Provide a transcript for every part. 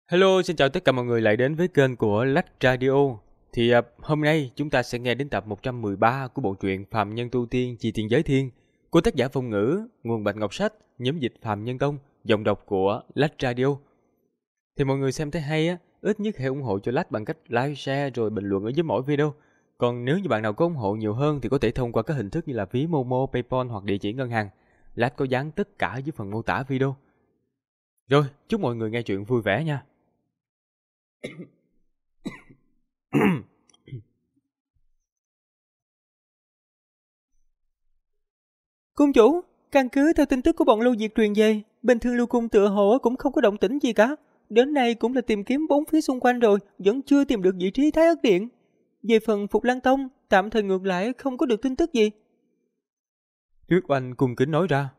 Hello, xin chào tất cả mọi người lại đến với kênh của Lách Radio. Hôm nay chúng ta sẽ nghe đến tập 113 của bộ truyện Phàm Nhân Tu Tiên Chi Tiền Giới Thiên của tác giả Phong Ngữ, nguồn Bạch Ngọc Sách, nhóm dịch Phàm Nhân Tông, giọng đọc của Lách Radio. Thì mọi người xem thấy hay á, ít nhất hãy ủng hộ cho Lách bằng cách like, share rồi bình luận ở dưới mỗi video. Còn nếu như bạn nào có ủng hộ nhiều hơn thì có thể thông qua các hình thức như là ví Momo, PayPal hoặc địa chỉ ngân hàng. Lách có dán tất cả dưới phần mô tả video. Rồi, chúc mọi người nghe chuyện vui vẻ nha. Cung chủ, căn cứ theo tin tức của bọn Lưu Diệt truyền về, bên Thương Lưu Cung tựa hồ cũng không có động tĩnh gì cả. Đến nay cũng là tìm kiếm bốn phía xung quanh rồi, vẫn chưa tìm được vị trí Thái Ất Điện. Về phần Phục Lan Tông, tạm thời ngược lại không có được tin tức gì. Tuyết Oanh cung kính nói ra.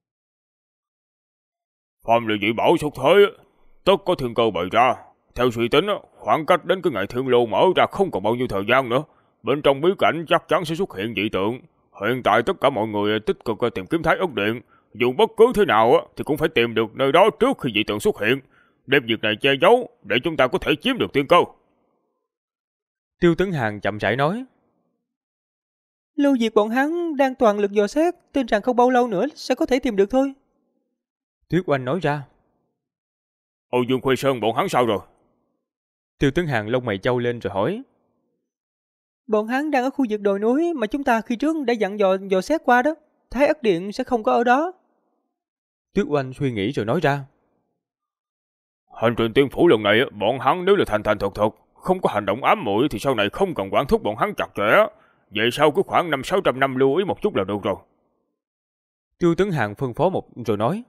Phàm là dị bảo xuất thế, tất có thiên cơ bày ra. Theo suy tính, khoảng cách đến cái ngày thiên lô mở ra không còn bao nhiêu thời gian nữa. Bên trong bí cảnh chắc chắn sẽ xuất hiện dị tượng. Hiện tại tất cả mọi người tích cực tìm kiếm Thái Ất Điện. Dù bất cứ thế nào thì cũng phải tìm được nơi đó trước khi dị tượng xuất hiện. Đem việc này che giấu để chúng ta có thể chiếm được tiên cơ. Tiêu Tấn Hàn chậm rãi nói. Lưu Diệt bọn hắn đang toàn lực dò xét, tin rằng không bao lâu nữa sẽ có thể tìm được thôi. Tuyết Oanh nói ra. Âu Dương Khuê Sơn bọn hắn sao rồi? Tiêu Tấn Hàn lông mày chau lên rồi hỏi. Bọn hắn đang ở khu vực đồi núi mà chúng ta khi trước đã dặn dò xét qua đó. Thái Ất Điện sẽ không có ở đó. Tuyết Oanh suy nghĩ rồi nói ra. Hành trình tiên phủ lần này, bọn hắn nếu là thành thật, không có hành động ám muội thì sau này không cần quản thúc bọn hắn chặt chẽ. Vậy sau cứ khoảng 500-600 năm lưu ý một chút là được rồi. Tiêu Tấn Hàn phân phó một rồi nói.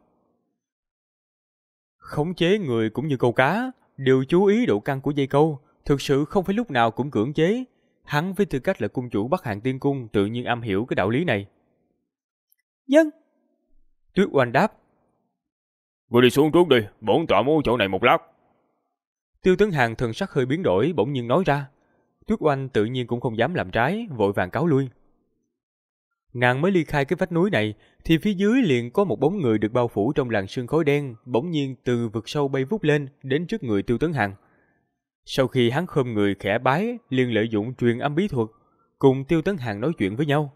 Khống chế người cũng như câu cá, đều chú ý độ căng của dây câu, thực sự không phải lúc nào cũng cưỡng chế. Hắn với tư cách là cung chủ Bắc Hàn Tiên Cung tự nhiên am hiểu cái đạo lý này. Dân. Tuyết Oanh đáp. Ngươi đi xuống trước đi, bổn tọa muốn chỗ này một lát. Tiêu Tấn Hàn thần sắc hơi biến đổi, bỗng nhiên nói ra. Tuyết Oanh tự nhiên cũng không dám làm trái, vội vàng cáo lui. Nàng mới ly khai cái vách núi này, thì phía dưới liền có một bóng người được bao phủ trong làn sương khói đen, bỗng nhiên từ vực sâu bay vút lên đến trước người Tiêu Tấn Hàn. Sau khi hắn khom người khẽ bái, liền lợi dụng truyền âm bí thuật, cùng Tiêu Tấn Hàn nói chuyện với nhau.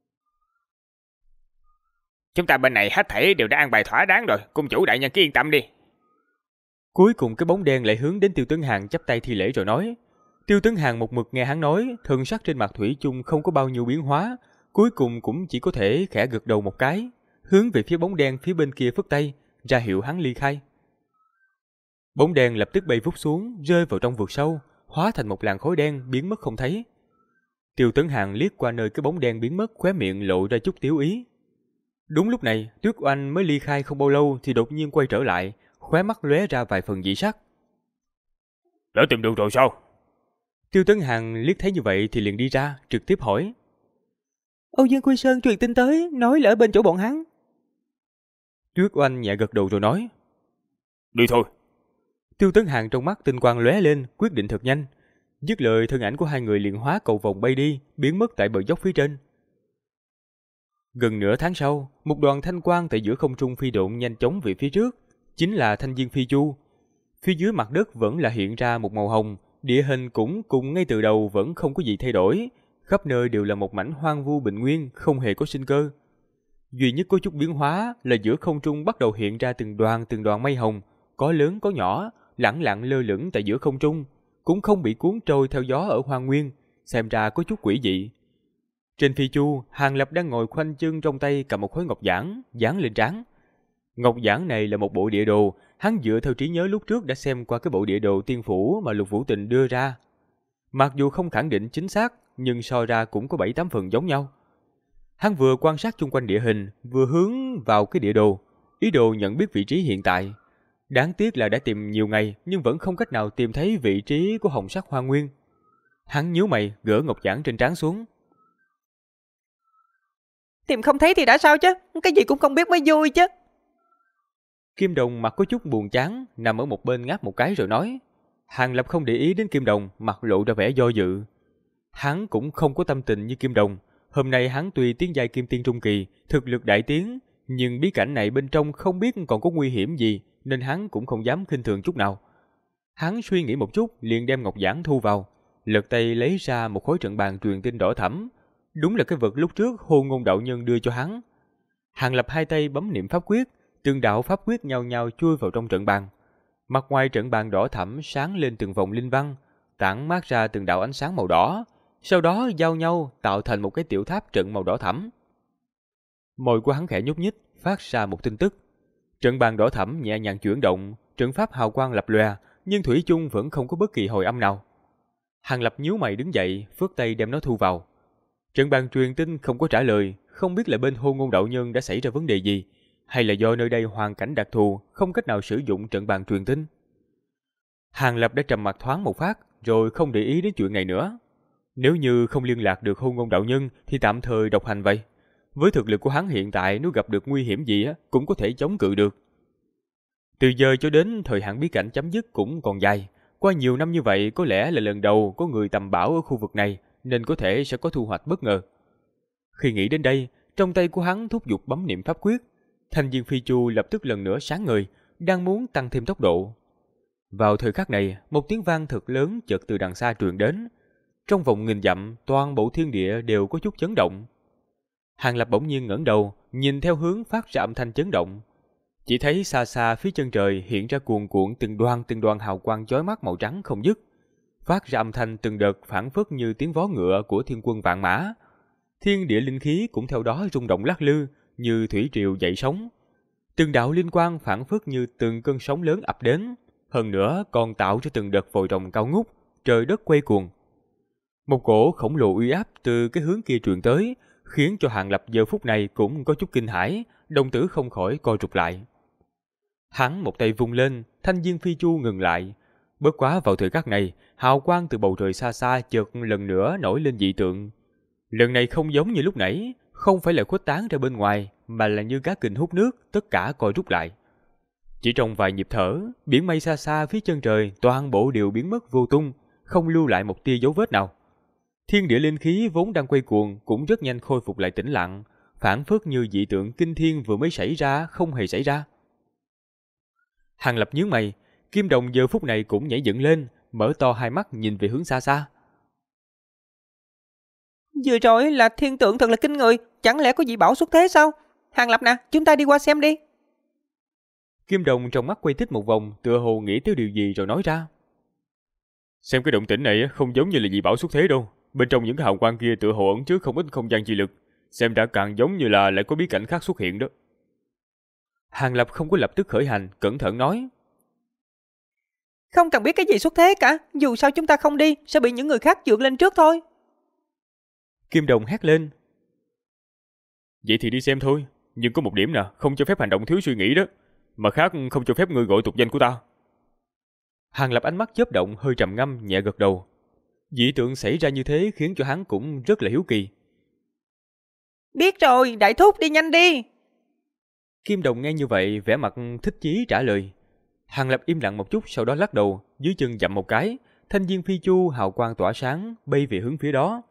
Chúng ta bên này hết thảy đều đã an bài thỏa đáng rồi, cung chủ đại nhân cứ yên tâm đi. Cuối cùng cái bóng đen lại hướng đến Tiêu Tấn Hàn chắp tay thi lễ rồi nói. Tiêu Tấn Hàn một mực nghe hắn nói, thần sắc trên mặt thủy chung không có bao nhiêu biến hóa, cuối cùng cũng chỉ có thể khẽ gật đầu một cái, hướng về phía bóng đen phía bên kia phất tay, ra hiệu hắn ly khai. Bóng đen lập tức bay vút xuống, rơi vào trong vực sâu, hóa thành một làn khói đen biến mất không thấy. Tiêu Tấn Hàn liếc qua nơi cái bóng đen biến mất, khóe miệng lộ ra chút tiếu ý. Đúng lúc này, Tuyết Oanh mới ly khai không bao lâu thì đột nhiên quay trở lại, khóe mắt lóe ra vài phần dị sắc. Đã tìm được rồi sao? Tiêu Tấn Hàn liếc thấy như vậy thì liền đi ra, trực tiếp hỏi. Âu Dương Quy Sơn truyền tin tới, nói là ở bên chỗ bọn hắn. Tuyết Oanh nhẹ gật đầu rồi nói. Đi thôi. Tiêu Tấn Hàn trong mắt tinh quang lóe lên, quyết định thật nhanh. Dứt lời, thân ảnh của hai người liền hóa cầu vòng bay đi, biến mất tại bờ dốc phía trên. Gần nửa tháng sau, một đoàn thanh quang tại giữa không trung phi độn nhanh chóng về phía trước, chính là thanh viên phi chu. Phía dưới mặt đất vẫn là hiện ra một màu hồng, địa hình cũng cùng ngay từ đầu vẫn không có gì thay đổi, khắp nơi đều là một mảnh hoang vu bình nguyên, không hề có sinh cơ. Duy nhất có chút biến hóa là giữa không trung bắt đầu hiện ra từng đoàn mây hồng, có lớn có nhỏ, lẳng lặng lơ lửng tại giữa không trung, cũng không bị cuốn trôi theo gió ở hoang nguyên, xem ra có chút quỷ dị. Trên phi chu, Hàng Lập đang ngồi khoanh chân trong tay cầm một khối ngọc giản, dán lên trán. Ngọc giản này là một bộ địa đồ, hắn dựa theo trí nhớ lúc trước đã xem qua cái bộ địa đồ tiên phủ mà Lục Vũ Tình đưa ra. Mặc dù không khẳng định chính xác, nhưng so ra cũng có 7-8 phần giống nhau. Hắn vừa quan sát chung quanh địa hình, vừa hướng vào cái địa đồ, ý đồ nhận biết vị trí hiện tại. Đáng tiếc là đã tìm nhiều ngày nhưng vẫn không cách nào tìm thấy vị trí của hồng sắc hoa nguyên. Hắn nhíu mày, gỡ ngọc giản trên trán xuống. Tìm không thấy thì đã sao chứ, cái gì cũng không biết mới vui chứ. Kim Đồng mặt có chút buồn chán, nằm ở một bên ngáp một cái rồi nói. Hàng Lập không để ý đến Kim Đồng, mặt lộ ra vẻ do dự. Hắn cũng không có tâm tình như Kim Đồng. Hôm nay hắn tuy tiến giai Kim Tiên Trung Kỳ, thực lực đại tiến, nhưng bí cảnh này bên trong không biết còn có nguy hiểm gì, nên hắn cũng không dám khinh thường chút nào. Hắn suy nghĩ một chút liền đem ngọc giản thu vào, lật tay lấy ra một khối trận bàn truyền tinh đỏ thẫm. Đúng là cái vật lúc trước Hôn Ngôn đạo nhân đưa cho hắn. Hàng Lập hai tay bấm niệm pháp quyết, từng đạo pháp quyết nhao nhao chui vào trong trận bàn. Mặt ngoài trận bàn đỏ thẫm sáng lên từng vòng linh văn, tản mát ra từng đạo ánh sáng màu đỏ, sau đó giao nhau tạo thành một cái tiểu tháp trận màu đỏ thẫm. Môi của hắn khẽ nhúc nhích, phát ra một tin tức. Trận bàn đỏ thẫm nhẹ nhàng chuyển động, trận pháp hào quang lập lòe, nhưng thủy chung vẫn không có bất kỳ hồi âm nào. Hàng Lập nhíu mày đứng dậy, phất tay đem nó thu vào. Trận bàn truyền tin không có trả lời, không biết là bên Hôn Ngôn đạo nhân đã xảy ra vấn đề gì, hay là do nơi đây hoàn cảnh đặc thù, không cách nào sử dụng trận bàn truyền tin. Hàng Lập đã trầm mặc thoáng một phát, rồi không để ý đến chuyện này nữa. Nếu như không liên lạc được Hôn Ngôn đạo nhân thì tạm thời độc hành vậy. Với thực lực của hắn hiện tại, nếu gặp được nguy hiểm gì cũng có thể chống cự được. Từ giờ cho đến thời hạn bí cảnh chấm dứt cũng còn dài. Qua nhiều năm như vậy, có lẽ là lần đầu có người tầm bảo ở khu vực này, nên có thể sẽ có thu hoạch bất ngờ. Khi nghĩ đến đây, trong tay của hắn thúc giục bấm niệm pháp quyết. Thanh viên phi chu lập tức lần nữa sáng ngời, đang muốn tăng thêm tốc độ. Vào thời khắc này, một tiếng vang thật lớn chợt từ đằng xa truyền đến. Trong vòng nghìn dặm, toàn bộ thiên địa đều có chút chấn động. Hàng Lập bỗng nhiên ngẩng đầu, nhìn theo hướng phát ra âm thanh chấn động. Chỉ thấy xa xa phía chân trời hiện ra cuồn cuộn từng đoàn hào quang chói mắt màu trắng không dứt, phát ra âm thanh từng đợt phảng phất như tiếng vó ngựa của thiên quân vạn mã. Thiên địa linh khí cũng theo đó rung động lắc lư, như thủy triều dậy sóng. Từng đạo linh quang phảng phất như từng cơn sóng lớn ập đến, hơn nữa còn tạo ra từng đợt vòi rồng cao ngút, trời đất quay cuồng. Một cổ khổng lồ uy áp từ cái hướng kia truyền tới, khiến cho Hàng Lập giờ phút này cũng có chút kinh hãi, đồng tử không khỏi co rụt lại. Hắn một tay vung lên, thanh viên phi chu ngừng lại. Bất quá vào thời khắc này, hào quang từ bầu trời xa xa chợt lần nữa nổi lên dị tượng. Lần này không giống như lúc nãy, không phải là khuếch tán ra bên ngoài, mà là như cá kình hút nước, tất cả co rút lại. Chỉ trong vài nhịp thở, biển mây xa xa phía chân trời toàn bộ đều biến mất vô tung, không lưu lại một tia dấu vết nào. Thiên địa linh khí vốn đang quay cuồng cũng rất nhanh khôi phục lại tĩnh lặng, phảng phất như dị tượng kinh thiên vừa mới xảy ra không hề xảy ra. Hàng Lập nhướng mày, Kim Đồng giờ phút này cũng nhảy dựng lên, mở to hai mắt nhìn về hướng xa xa. Vừa rồi là thiên tượng thật là kinh người, chẳng lẽ có dị bảo xuất thế sao? Hàng Lập nè, chúng ta đi qua xem đi. Kim Đồng trong mắt quay tít một vòng, tựa hồ nghĩ tới điều gì rồi nói ra. Xem cái động tĩnh này không giống như là dị bảo xuất thế đâu. Bên trong những cái hào quang kia tựa hồ ẩn chứa không ít không gian chi lực, xem đã càng giống như là lại có bí cảnh khác xuất hiện đó. Hàng Lập không có lập tức khởi hành, cẩn thận nói. Không cần biết cái gì xuất thế cả, dù sao chúng ta không đi, sẽ bị những người khác vượt lên trước thôi. Kim Đồng hét lên. Vậy thì đi xem thôi, nhưng có một điểm nè, không cho phép hành động thiếu suy nghĩ đó. Mà khác không cho phép ngươi gọi tục danh của ta. Hàng Lập ánh mắt chớp động, hơi trầm ngâm, nhẹ gật đầu. Dị tượng xảy ra như thế khiến cho hắn cũng rất là hiếu kỳ. Biết rồi, đại thúc đi nhanh đi. Kim Đồng nghe như vậy, vẻ mặt thích chí trả lời. Hàng Lập im lặng một chút, sau đó lắc đầu, dưới chân dậm một cái, thanh viên phi chu hào quang tỏa sáng, bay về hướng phía đó.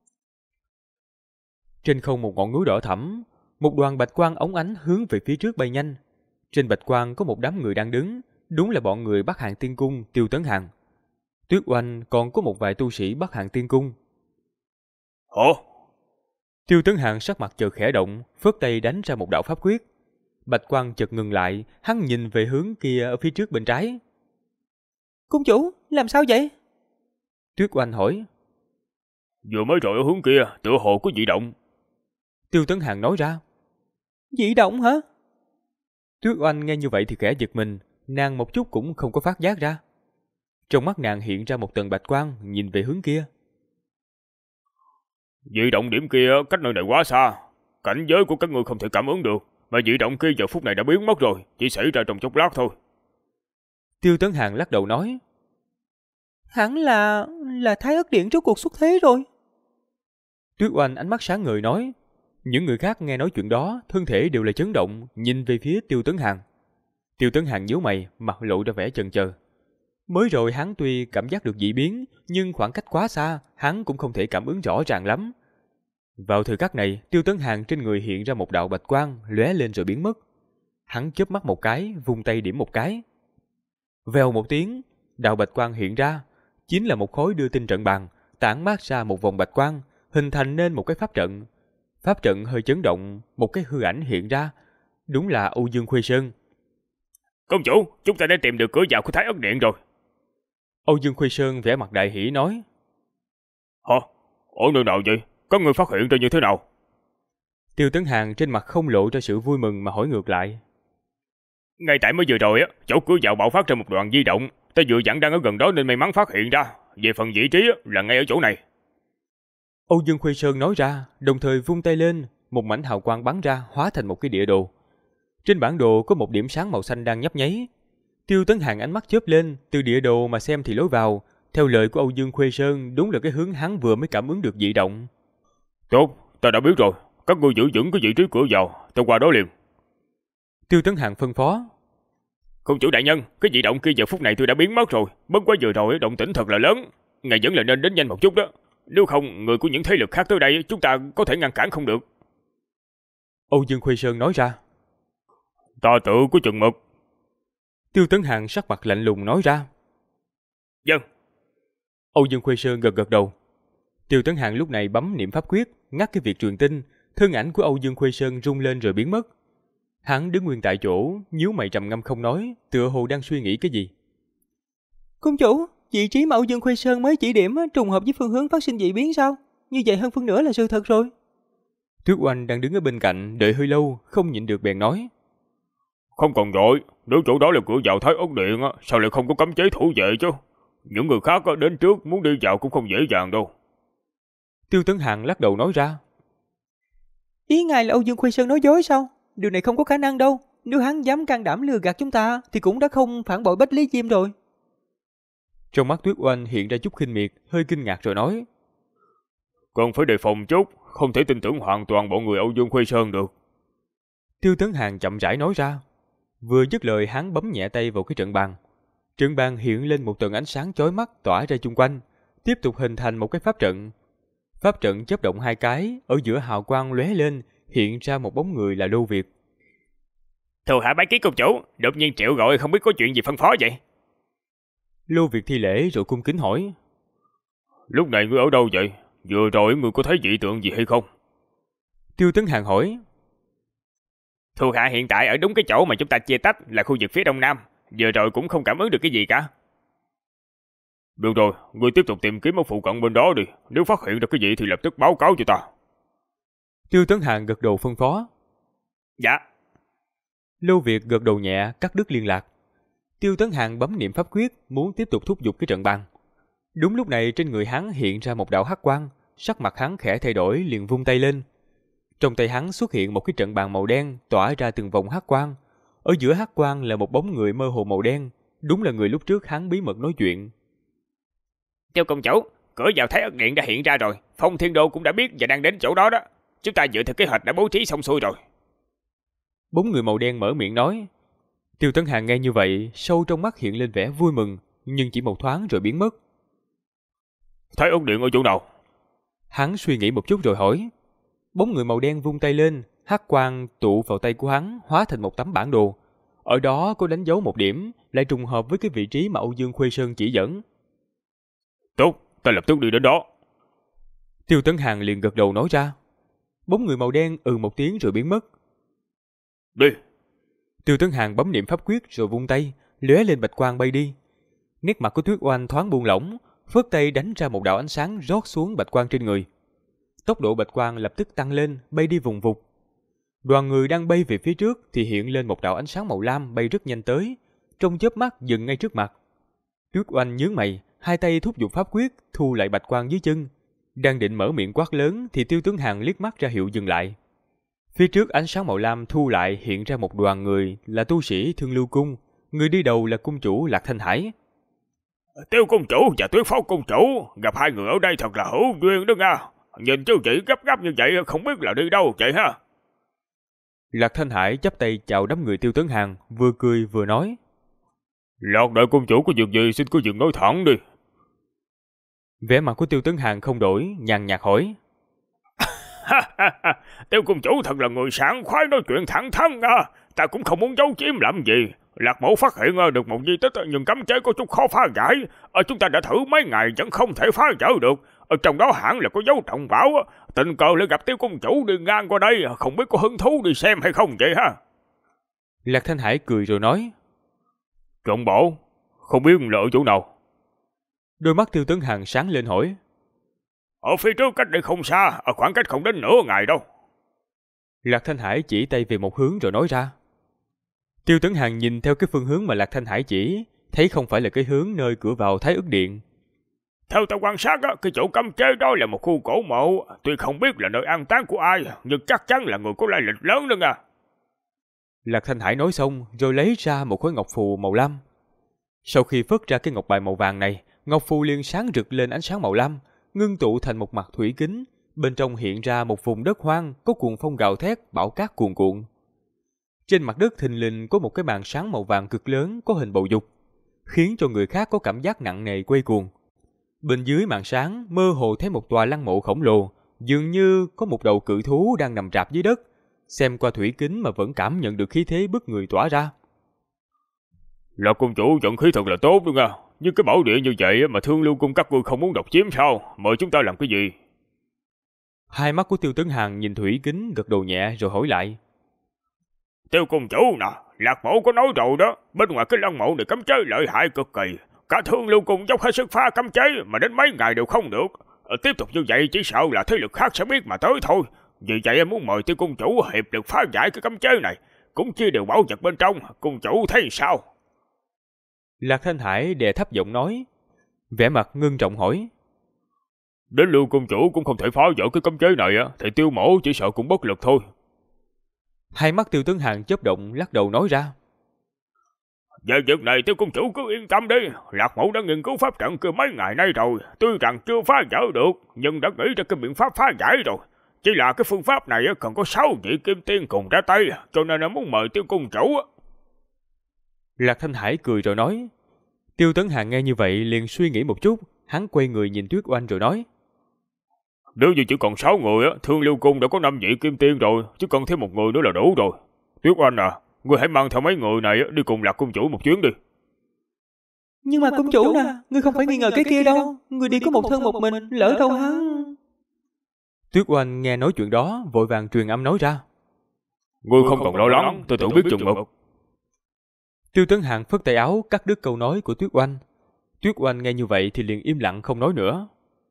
Trên không một ngọn núi đỏ thẫm, một đoàn bạch quang óng ánh hướng về phía trước bay nhanh. Trên bạch quang có một đám người đang đứng, đúng là bọn người Bắc Hàn Tiên Cung, Tiêu Tấn Hàn. Tuyết Oanh còn có một vài tu sĩ Bắc Hàn Tiên Cung. Hả? Tiêu Tấn Hàn sắc mặt chợt khẽ động, phất tay đánh ra một đạo pháp quyết. Bạch quang chợt ngừng lại, hắn nhìn về hướng kia ở phía trước bên trái. Cung chủ, làm sao vậy? Tuyết Oanh hỏi. Vừa mới rồi ở hướng kia, tựa hồ có dị động. Tiêu Tấn Hàn nói ra. Dị động hả? Tuyết Oanh nghe như vậy thì khẽ giật mình, nàng một chút cũng không có phát giác ra. Trong mắt nàng hiện ra một tầng bạch quang, nhìn về hướng kia. Dị động điểm kia cách nơi này quá xa, cảnh giới của các ngươi không thể cảm ứng được, mà dị động kia giờ phút này đã biến mất rồi, chỉ xảy ra trong chốc lát thôi. Tiêu Tấn Hàn lắc đầu nói. Hẳn là Thái Ức Điện rốt cuộc xuất thế rồi. Tuyết Oanh ánh mắt sáng ngời nói. Những người khác nghe nói chuyện đó, thân thể đều là chấn động, nhìn về phía Tiêu Tấn Hàn. Tiêu Tấn Hàn nhíu mày, mặt lộ ra vẻ chần chờ. Mới rồi hắn tuy cảm giác được dị biến, nhưng khoảng cách quá xa, hắn cũng không thể cảm ứng rõ ràng lắm. Vào thời khắc này, Tiêu Tấn Hàn trên người hiện ra một đạo bạch quang, lóe lên rồi biến mất. Hắn chớp mắt một cái, vung tay điểm một cái. Vèo một tiếng, Đạo bạch quang hiện ra, chính là một khối đưa tin trận bàn, tản mát ra một vòng bạch quang, hình thành nên một cái pháp trận. Pháp trận hơi chấn động, một cái hư ảnh hiện ra, đúng là Âu Dương Khuê Sơn. Công chủ, chúng ta đã tìm được cửa vào của Thái Ất Điện rồi. Âu Dương Khuê Sơn vẻ mặt đại hỉ nói. Hả? Ở nơi nào vậy? Có người phát hiện ra như thế nào? Tiêu Tấn Hàn trên mặt không lộ ra sự vui mừng mà hỏi ngược lại. Ngay tại mới vừa rồi chỗ cửa vào bạo phát ra một đoàn di động. Ta vừa dặn đang ở gần đó nên may mắn phát hiện ra. Về phần vị trí là ngay ở chỗ này. Âu Dương Khuê Sơn nói ra, đồng thời vung tay lên, một mảnh hào quang bắn ra hóa thành một cái địa đồ. Trên bản đồ có một điểm sáng màu xanh đang nhấp nháy. Tiêu Tấn Hàn ánh mắt chớp lên, từ địa đồ mà xem thì lối vào, theo lời của Âu Dương Khuê Sơn, đúng là cái hướng hắn vừa mới cảm ứng được dị động. Tốt, ta đã biết rồi, các ngươi giữ vững cái vị trí cửa vào, ta qua đó liền. Tiêu Tấn Hàn phân phó. Công chủ đại nhân, cái dị động kia giờ phút này tôi đã biến mất rồi, bất quá vừa rồi động tĩnh thật là lớn, ngài vẫn là nên đến nhanh một chút đó. Nếu không, người của những thế lực khác tới đây chúng ta có thể ngăn cản không được. Âu Dương Khuê Sơn nói ra. Ta tự có chừng mực. Tiêu Tấn Hàn sắc mặt lạnh lùng nói ra. Vâng. Âu Dương Khuê Sơn gật gật đầu. Tiêu Tấn Hàn lúc này bấm niệm pháp quyết, ngắt cái việc truyền tin, thân ảnh của Âu Dương Khuê Sơn rung lên rồi biến mất. Hắn đứng nguyên tại chỗ, nhíu mày trầm ngâm không nói, tựa hồ đang suy nghĩ cái gì. Cung chủ, vị trí mà Âu Dương Khuê Sơn mới chỉ điểm trùng hợp với phương hướng phát sinh dị biến sao? Như vậy hơn phân nửa là sự thật rồi. Tuyết Oanh đang đứng ở bên cạnh, đợi hơi lâu, không nhịn được bèn nói. Không cần vội, nếu chỗ đó là cửa vào Thái Ất Điện sao lại không có cấm chế thủ vệ chứ? Những người khác đến trước muốn đi vào cũng không dễ dàng đâu. Tiêu Tấn Hàn lắc đầu nói ra. Ý ngài là Âu Dương Khuê Sơn nói dối sao? Điều này không có khả năng đâu. Nếu hắn dám can đảm lừa gạt chúng ta thì cũng đã không phản bội Bách Lý Diêm rồi. Trong mắt Tuyết Oanh hiện ra chút khinh miệt, hơi kinh ngạc rồi nói. Cần phải đề phòng chút, không thể tin tưởng hoàn toàn bọn người Âu Dương Khuê Sơn được. Tiêu Tấn Hàn chậm rãi nói ra. Vừa dứt lời hắn bấm nhẹ tay vào cái trận bàn. Trận bàn hiện lên một tầng ánh sáng chói mắt tỏa ra chung quanh, tiếp tục hình thành một cái pháp trận. Pháp trận chớp động hai cái, ở giữa hào quang lóe lên, hiện ra một bóng người là Lô Việt. Thù hạ bái kiến công chủ, đột nhiên triệu gọi không biết có chuyện gì phân phó vậy. Lô Việt thi lễ rồi cung kính hỏi. Lúc này ngươi ở đâu vậy? Vừa rồi ngươi có thấy dị tượng gì hay không? Tiêu Tấn Hàn hỏi. Thù hạ hiện tại ở đúng cái chỗ mà chúng ta chia tách là khu vực phía đông nam. Vừa rồi cũng không cảm ứng được cái gì cả. Được rồi, ngươi tiếp tục tìm kiếm ở phụ cận bên đó đi. Nếu phát hiện được cái gì thì lập tức báo cáo cho ta. Tiêu Tấn Hàn gật đầu phân phó. Dạ. Lô Việt gật đầu nhẹ, cắt đứt liên lạc. Tiêu Tấn Hàn bấm niệm pháp quyết, muốn tiếp tục thúc giục cái trận bàn. Đúng lúc này trên người hắn hiện ra một đạo hắc quang, sắc mặt hắn khẽ thay đổi liền vung tay lên. Trong tay hắn xuất hiện một cái trận bàn màu đen tỏa ra từng vòng hắc quang. Ở giữa hắc quang là một bóng người mơ hồ màu đen, đúng là người lúc trước hắn bí mật nói chuyện. Tiêu công chủ, cửa vào Thái Ất Điện đã hiện ra rồi, Phong Thiên Đô cũng đã biết và đang đến chỗ đó đó. Chúng ta dựa theo kế hoạch đã bố trí xong xuôi rồi. Bóng người màu đen mở miệng nói. Tiêu Tấn Hàn nghe như vậy, sâu trong mắt hiện lên vẻ vui mừng, nhưng chỉ một thoáng rồi biến mất. Thái Ất Điện ở chỗ nào? Hắn suy nghĩ một chút rồi hỏi. Bóng người màu đen vung tay lên, hắc quang tụ vào tay của hắn hóa thành một tấm bản đồ. Ở đó có đánh dấu một điểm, lại trùng hợp với cái vị trí mà Âu Dương Khuê Sơn chỉ dẫn. Tốt, ta lập tức đi đến đó. Tiêu Tấn Hàn liền gật đầu nói ra. Bóng người màu đen một tiếng rồi biến mất. Đi. Tiêu Tấn Hàn bấm niệm pháp quyết rồi vung tay, lóe lên bạch quang bay đi. Nét mặt của Tuyết Oanh thoáng buông lỏng, phất tay đánh ra một đạo ánh sáng rót xuống bạch quang trên người. Tốc độ bạch quang lập tức tăng lên, bay đi vùng vụt. Đoàn người đang bay về phía trước thì hiện lên một đạo ánh sáng màu lam bay rất nhanh tới, trong chớp mắt dừng ngay trước mặt. Tuyết Oanh nhướng mày, hai tay thúc giục pháp quyết, thu lại bạch quang dưới chân. Đang định mở miệng quát lớn thì Tiêu Tấn Hàn liếc mắt ra hiệu dừng lại. Phía trước ánh sáng màu lam thu lại hiện ra một đoàn người là tu sĩ Thương Lưu Cung, người đi đầu là cung chủ Lạc Thanh Hải. Tiêu cung chủ và Tuyết Pháo cung chủ, gặp hai người ở đây thật là hữu duyên đó nha. Nhìn chú chị gấp gáp như vậy không biết là đi đâu vậy ha. Lạc Thanh Hải chắp tay chào đám người Tiêu Tấn Hàn, vừa cười vừa nói. Lạc đại cung chủ có việc gì xin cứ việc nói thẳng đi. Vẻ mặt của Tiêu Tấn Hàn không đổi, nhàn nhạt hỏi. Tiêu cung chủ thật là người sảng khoái nói chuyện thẳng thắn à. Ta cũng không muốn giấu chiếm làm gì. Lạc Mẫu phát hiện được một di tích nhưng cấm chế có chút khó phá giải. Chúng ta đã thử mấy ngày vẫn không thể phá vỡ được. Trong đó hẳn là có dấu trọng bảo. Tình cờ lại gặp Tiêu công chủ đi ngang qua đây, không biết có hứng thú đi xem hay không vậy ha? Lạc Thanh Hải cười rồi nói. Trọng bảo? Không biết là ở chỗ nào? Đôi mắt Tiêu Tấn Hằng sáng lên hỏi. Ở phía trước cách đây không xa, ở khoảng cách không đến nửa ngày đâu. Lạc Thanh Hải chỉ tay về một hướng rồi nói ra. Tiêu Tấn Hằng nhìn theo cái phương hướng mà Lạc Thanh Hải chỉ, thấy không phải là cái hướng nơi cửa vào Thái Ức Điện. Theo ta quan sát, cái chỗ cấm chế đó là một khu cổ mộ. Tuy không biết là nơi an táng của ai, nhưng chắc chắn là người có lai lịch lớn đó nha. Lạc Thanh Hải nói xong rồi lấy ra một khối ngọc phù màu lam. Sau khi phất ra cái ngọc bài màu vàng này, ngọc phù liền sáng rực lên ánh sáng màu lam, ngưng tụ thành một mặt thủy kính. Bên trong hiện ra một vùng đất hoang có cuồng phong gào thét, bão cát cuồn cuộn. Trên mặt đất thình lình có một cái màn sáng màu vàng cực lớn có hình bầu dục, khiến cho người khác có cảm giác nặng nề quay cuồng. Bên dưới màn sáng mơ hồ thấy một tòa lăng mộ khổng lồ, dường như có một đầu cự thú đang nằm rạp dưới đất. Xem qua thủy kính mà vẫn cảm nhận được khí thế bức người tỏa ra. Là công chủ vận khí thật là tốt đúng không? Nhưng cái bảo địa như vậy mà Thương Lưu Cung các ngươi không muốn độc chiếm sao? Mời chúng ta làm cái gì? Hai mắt của Tiêu Tấn Hằng nhìn thủy kính gật đầu nhẹ rồi hỏi lại. Tiêu công chủ nè, Lạc Mẫu có nói rồi đó, bên ngoài cái lăng mộ này cấm chế lợi hại cực kỳ. Cả Thương Lưu Cung dốc hết sức phá cấm chế mà đến mấy ngày đều không được. Tiếp tục như vậy chỉ sợ là thế lực khác sẽ biết mà tới thôi. Vì vậy em muốn mời Tiêu công chủ hiệp lực phá giải cái cấm chế này, cũng chia đều bảo vật bên trong, công chủ thấy sao? Lạc Thanh Hải đè thấp giọng nói, vẻ mặt ngưng trọng hỏi. Đến Lưu công chủ cũng không thể phá vỡ cái cấm chế này thì Tiêu mẫu chỉ sợ cũng bất lực thôi. Hai mắt Tiêu Tấn Hằng chớp động lắc đầu nói ra. Về việc này Tiêu công chủ cứ yên tâm đi, Lạc Mẫu đã nghiên cứu pháp trận kia mấy ngày nay rồi, tuy rằng chưa phá vỡ được, nhưng đã nghĩ ra cái biện pháp phá giải rồi. Chỉ là cái phương pháp này cần có 6 vị kim tiên cùng ra tay, cho nên là muốn mời Tiêu công chủ. Lạc Thanh Hải cười rồi nói. Tiêu Tấn Hằng nghe như vậy liền suy nghĩ một chút, hắn quay người nhìn Tuyết Oanh rồi nói. Nếu như chỉ còn 6 người, Thương Lưu Cung đã có 5 vị kim tiên rồi, chứ cần thêm một người nữa là đủ rồi. Tuyết Oanh à, ngươi hãy mang theo mấy người này đi cùng Lạc công chủ một chuyến đi. Nhưng mà công chủ nè, ngươi không phải nghi ngờ cái kia đâu, ngươi đi có một thân một mình, lỡ đâu hắn. Tuyết Oanh nghe nói chuyện đó, vội vàng truyền âm nói ra. Ngươi không cần lo lắng, tôi tự biết chừng mực. Tiêu Tấn Hằng phất tay áo cắt đứt câu nói của Tuyết Oanh. Tuyết Oanh nghe như vậy thì liền im lặng không nói nữa.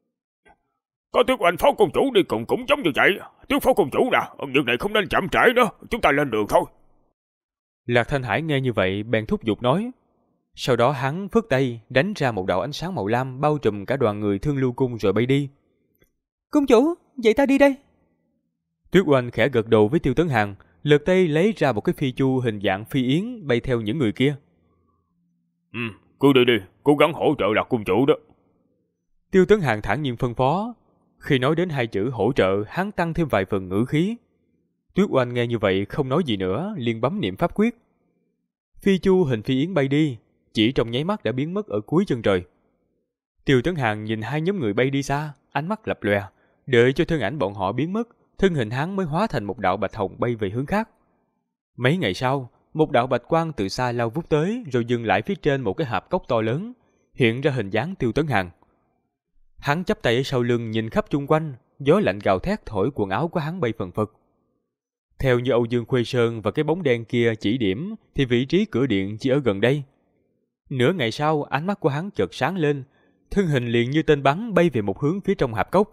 Có Tuyết Oanh phó công chủ đi cùng cũng giống như vậy. Tuyết phó công chủ nè, việc này không nên chậm trễ nữa, chúng ta lên đường thôi. Lạc Thanh Hải nghe như vậy bèn thúc giục nói. Sau đó hắn phất tay đánh ra một đạo ánh sáng màu lam bao trùm cả đoàn người Thương Lưu Cung rồi bay đi. Công chủ, vậy ta đi đây. Tuyết Oanh khẽ gật đầu với Tiêu Tấn Hằng, lật tay lấy ra một cái phi chu hình dạng phi yến bay theo những người kia. Cứ đi đi, cố gắng hỗ trợ Lạc công chủ đó. Tiêu Tấn Hằng thản nhiên phân phó. Khi nói đến hai chữ hỗ trợ, hắn tăng thêm vài phần ngữ khí. Tuyết Oanh nghe như vậy không nói gì nữa, liền bấm niệm pháp quyết. Phi chu hình phi yến bay đi, chỉ trong nháy mắt đã biến mất ở cuối chân trời. Tiêu Tấn Hằng nhìn hai nhóm người bay đi xa, ánh mắt lập lòe, đợi cho thân ảnh bọn họ biến mất, thân hình hắn mới hóa thành một đạo bạch hồng bay về hướng khác. Mấy ngày sau, một đạo bạch quang từ xa lao vút tới, rồi dừng lại phía trên một cái hạp cốc to lớn, hiện ra hình dáng Tiêu Tấn Hằng. Hắn chắp tay ở sau lưng nhìn khắp chung quanh, gió lạnh gào thét thổi quần áo của hắn bay phần phật. Theo như Âu Dương Khuê Sơn và cái bóng đen kia chỉ điểm, thì vị trí cửa điện chỉ ở gần đây. Nửa ngày sau, ánh mắt của hắn chợt sáng lên, thân hình liền như tên bắn bay về một hướng phía trong hạp cốc.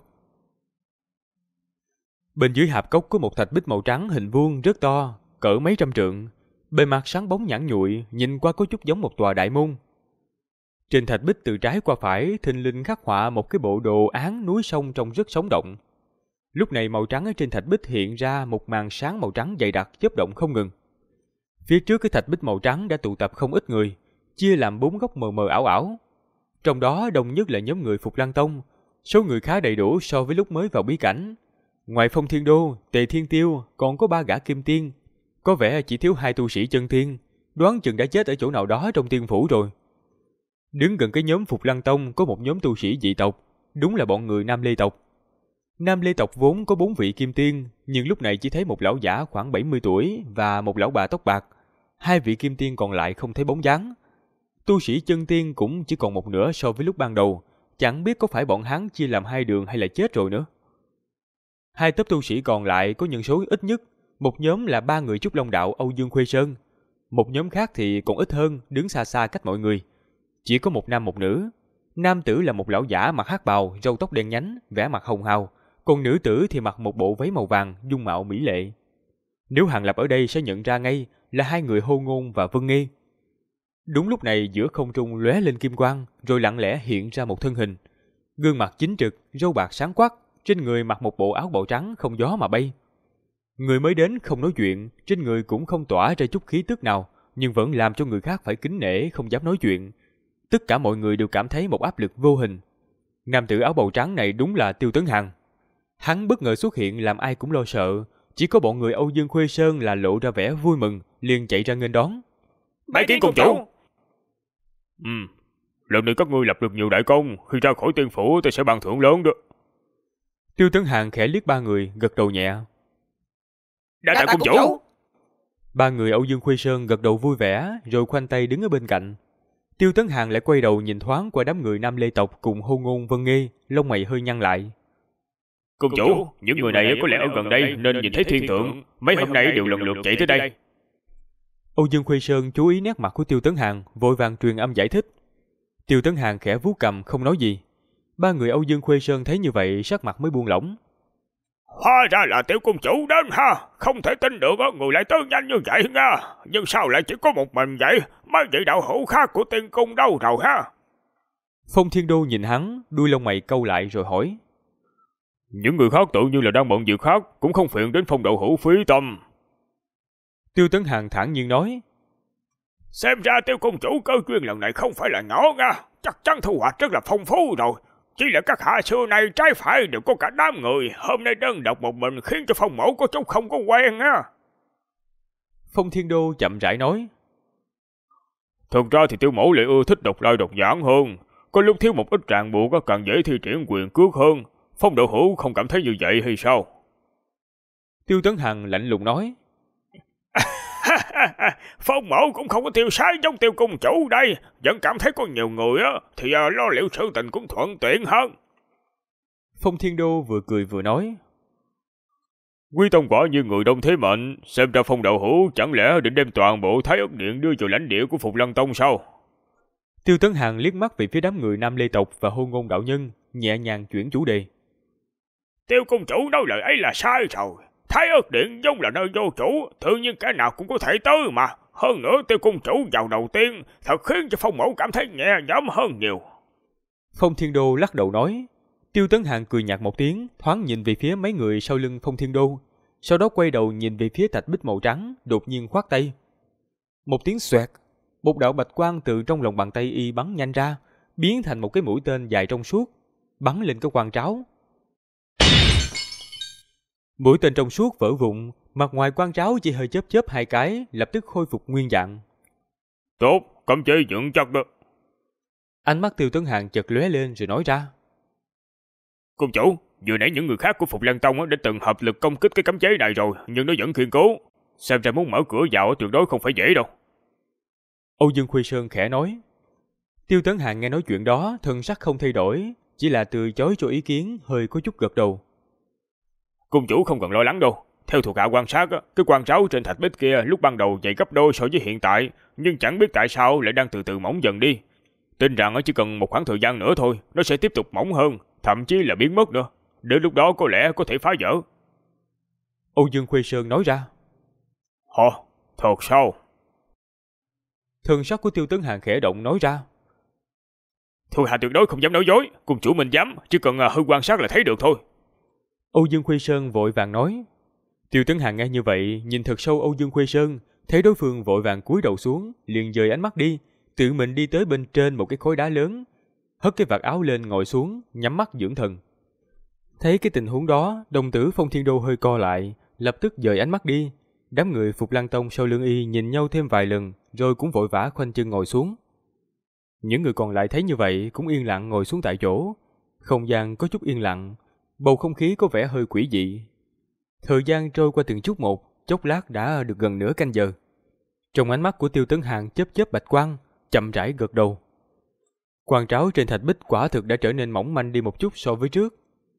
Bên dưới hạp cốc có một thạch bích màu trắng hình vuông rất to, cỡ mấy trăm trượng, bề mặt sáng bóng nhẵn nhụi, nhìn qua có chút giống một tòa đại môn. Trên thạch bích từ trái qua phải thình lình khắc họa một cái bộ đồ án núi sông trông rất sống động. Lúc này màu trắng ở trên thạch bích hiện ra một màn sáng màu trắng dày đặc chớp động không ngừng. Phía trước cái thạch bích màu trắng đã tụ tập không ít người, chia làm 4 góc mờ mờ ảo ảo. Trong đó đông nhất là nhóm người Phục Lăng Tông, số người khá đầy đủ so với lúc mới vào bí cảnh. Ngoài Phong Thiên Đô, Tề Thiên Tiêu còn có 3 gã kim tiên, có vẻ chỉ thiếu 2 tu sĩ chân tiên, đoán chừng đã chết ở chỗ nào đó trong tiên phủ rồi. Đứng gần cái nhóm Phục Lăng Tông có một nhóm tu sĩ dị tộc, đúng là bọn người Nam Lê tộc. Nam Lê tộc vốn có 4 vị kim tiên, nhưng lúc này chỉ thấy một lão giả khoảng 70 tuổi và một lão bà tóc bạc. hai vị kim tiên còn lại không thấy bóng dáng. Tu sĩ chân tiên cũng chỉ còn một nửa so với lúc ban đầu, chẳng biết có phải bọn hắn chia làm hai đường hay là chết rồi nữa. Hai tốp tu sĩ còn lại có nhân số ít nhất, một nhóm là 3 người Trúc Long Đạo Âu Dương Khuê Sơn, một nhóm khác thì còn ít hơn, đứng xa xa cách mọi người. Chỉ có một nam một nữ. Nam tử là một lão giả mặc hắc bào, râu tóc đen nhánh, vẻ mặt hồng hào, còn nữ tử thì mặc một bộ váy màu vàng, dung mạo mỹ lệ. Nếu Hàng Lập ở đây sẽ nhận ra ngay là hai người Hô Ngôn và Vân Nghi. Đúng lúc này giữa không trung lóe lên kim quang, rồi lặng lẽ hiện ra một thân hình. Gương mặt chính trực, râu bạc sáng quắc, trên người mặc một bộ áo bào trắng không gió mà bay. Người mới đến không nói chuyện, trên người cũng không tỏa ra chút khí tức nào, nhưng vẫn làm cho người khác phải kính nể không dám nói chuyện. Tất cả mọi người đều cảm thấy một áp lực vô hình. Nam tử áo bào trắng này đúng là Tiêu Tấn Hằng. Hắn bất ngờ xuất hiện làm ai cũng lo sợ, chỉ có bọn người Âu Dương Khuê Sơn là lộ ra vẻ vui mừng, liền chạy ra nghênh đón. Bái kiến cung chủ. Lần này các ngươi lập được nhiều đại công, khi ra khỏi tiên phủ tôi sẽ ban thưởng lớn đó. Tiêu Tấn Hằng khẽ liếc ba người, gật đầu nhẹ. Đa tạ cung chủ. Ba người Âu Dương Khuê Sơn gật đầu vui vẻ, rồi khoanh tay đứng ở bên cạnh. Tiêu Tấn Hằng lại quay đầu nhìn thoáng qua đám người Nam Lê tộc cùng Hô Ngôn Vân Nghi, lông mày hơi nhăn lại. Cung chủ, những người này có lẽ ở gần đây nên nhìn thấy thiên tượng, mấy hôm nay đều lần lượt chạy tới đây. Âu Dương Khuê Sơn chú ý nét mặt của Tiêu Tấn Hằng, vội vàng truyền âm giải thích. Tiêu Tấn Hằng khẽ vuốt cằm không nói gì. Ba người Âu Dương Khuê Sơn thấy như vậy, sắc mặt mới buông lỏng. Hóa ra là Tiểu cung chủ đến ha, không thể tin được người lại tới nhanh như vậy nha. Nhưng sao lại chỉ có một mình vậy? Mấy vị đạo hữu khác của tiên cung đâu rồi ha? Phong Thiên Đô nhìn hắn, đuôi lông mày câu lại rồi hỏi. Những người khác tự nhiên là đang bận việc khác, cũng không phiền đến Phong đạo hữu phí tâm. Tiêu Tấn Hằng thản nhiên nói. Xem ra Tiêu cung chủ cơ duyên lần này không phải là nhỏ nha, chắc chắn thu hoạch rất là phong phú rồi. Chỉ là các hạ xưa này trái phải đều có cả đám người, hôm nay đơn độc một mình khiến cho Phong mẫu có chút không có quen á. Phong Thiên Đô chậm rãi nói. Thực ra thì Tiêu mẫu lại ưa thích độc lai độc giảng hơn, có lúc thiếu một ít ràng buộc càng dễ thi triển quyền cước hơn. Phong đạo hữu không cảm thấy như vậy hay sao? Tiêu Tấn Hằng lạnh lùng nói. Phong mẫu cũng không có tiêu sái giống Tiêu cung chủ đây, vẫn cảm thấy có nhiều người thì lo liệu sự tình cũng thuận tiện hơn. Phong Thiên Đô vừa cười vừa nói. Quy Tông quả như người đông thế mệnh, xem ra Phong đạo hữu chẳng lẽ định đem toàn bộ Thái Ức Điện đưa vào lãnh địa của Phục Lăng Tông sao? Tiêu Tấn Hằng liếc mắt về phía đám người Nam Lê tộc và Hô Ngôn đạo nhân, nhẹ nhàng chuyển chủ đề. Tiêu cung chủ nói lời ấy là sai rồi. Thái Ức Điện vốn là nơi vô chủ, tự nhiên kẻ nào cũng có thể tới mà. Hơn nữa Tiêu cung chủ vào đầu tiên, thật khiến cho Phong mẫu cảm thấy nhẹ nhõm hơn nhiều. Phong Thiên Đô lắc đầu nói. Tiêu Tấn Hằng cười nhạt một tiếng, thoáng nhìn về phía mấy người sau lưng Phong Thiên Đô, sau đó quay đầu nhìn về phía thạch bích màu trắng, đột nhiên khoát tay. Một tiếng xoẹt, một đạo bạch quang từ trong lòng bàn tay y bắn nhanh ra, biến thành một cái mũi tên dài trong suốt, bắn lên cái quan tráo. Mũi tên trong suốt vỡ vụn, mặt ngoài quan tráo chỉ hơi chớp chớp hai cái, lập tức khôi phục nguyên dạng. Tốt, cấm chế vững chắc đó. Ánh mắt Tiêu Tấn Hằng chợt lóe lên rồi nói ra. Cung chủ, vừa nãy những người khác của Phục Lăng Tông đã từng hợp lực công kích cái cấm chế này rồi, nhưng nó vẫn kiên cố. Xem ra muốn mở cửa vào tuyệt đối không phải dễ đâu. Âu Dương Khuê Sơn khẽ nói. Tiêu Tấn Hằng nghe nói chuyện đó, thân sắc không thay đổi, chỉ là từ chối cho ý kiến, hơi có chút gật đầu. Cung chủ không cần lo lắng đâu. Theo thuộc hạ quan sát, cái quan tráo trên thạch bích kia lúc ban đầu dày gấp đôi so với hiện tại, nhưng chẳng biết tại sao lại đang từ từ mỏng dần đi. Tin rằng chỉ cần một khoảng thời gian nữa thôi, nó sẽ tiếp tục mỏng hơn, thậm chí là biến mất nữa. Đến lúc đó có lẽ có thể phá vỡ. Âu Dương Khuê Sơn nói ra. Thật sao? Thân sắc của Tiêu Tấn Hằng khẽ động nói ra. Thuộc hạ tuyệt đối không dám nói dối, cung chủ mình dám, chỉ cần hơi quan sát là thấy được thôi. Âu Dương Khuê Sơn vội vàng nói. Tiêu Tấn Hằng nghe như vậy, nhìn thật sâu Âu Dương Khuê Sơn, thấy đối phương vội vàng cúi đầu xuống, liền dời ánh mắt đi, tự mình đi tới bên trên một cái khối đá lớn, hất cái vạt áo lên ngồi xuống, nhắm mắt dưỡng thần. Thấy cái tình huống đó, đồng tử Phong Thiên Đô hơi co lại, lập tức dời ánh mắt đi. Đám người Phục Lăng Tông sau lưng y nhìn nhau thêm vài lần, rồi cũng vội vã khoanh chân ngồi xuống. Những người còn lại thấy như vậy cũng yên lặng ngồi xuống tại chỗ. Không gian có chút yên lặng, bầu không khí có vẻ hơi quỷ dị. Thời gian trôi qua từng chút một, chốc lát đã được gần nửa canh giờ. Trong ánh mắt của Tiêu Tấn Hàn chớp chớp bạch quang, chậm rãi gật đầu. Quang tráo trên thạch bích quả thực đã trở nên mỏng manh đi một chút so với trước.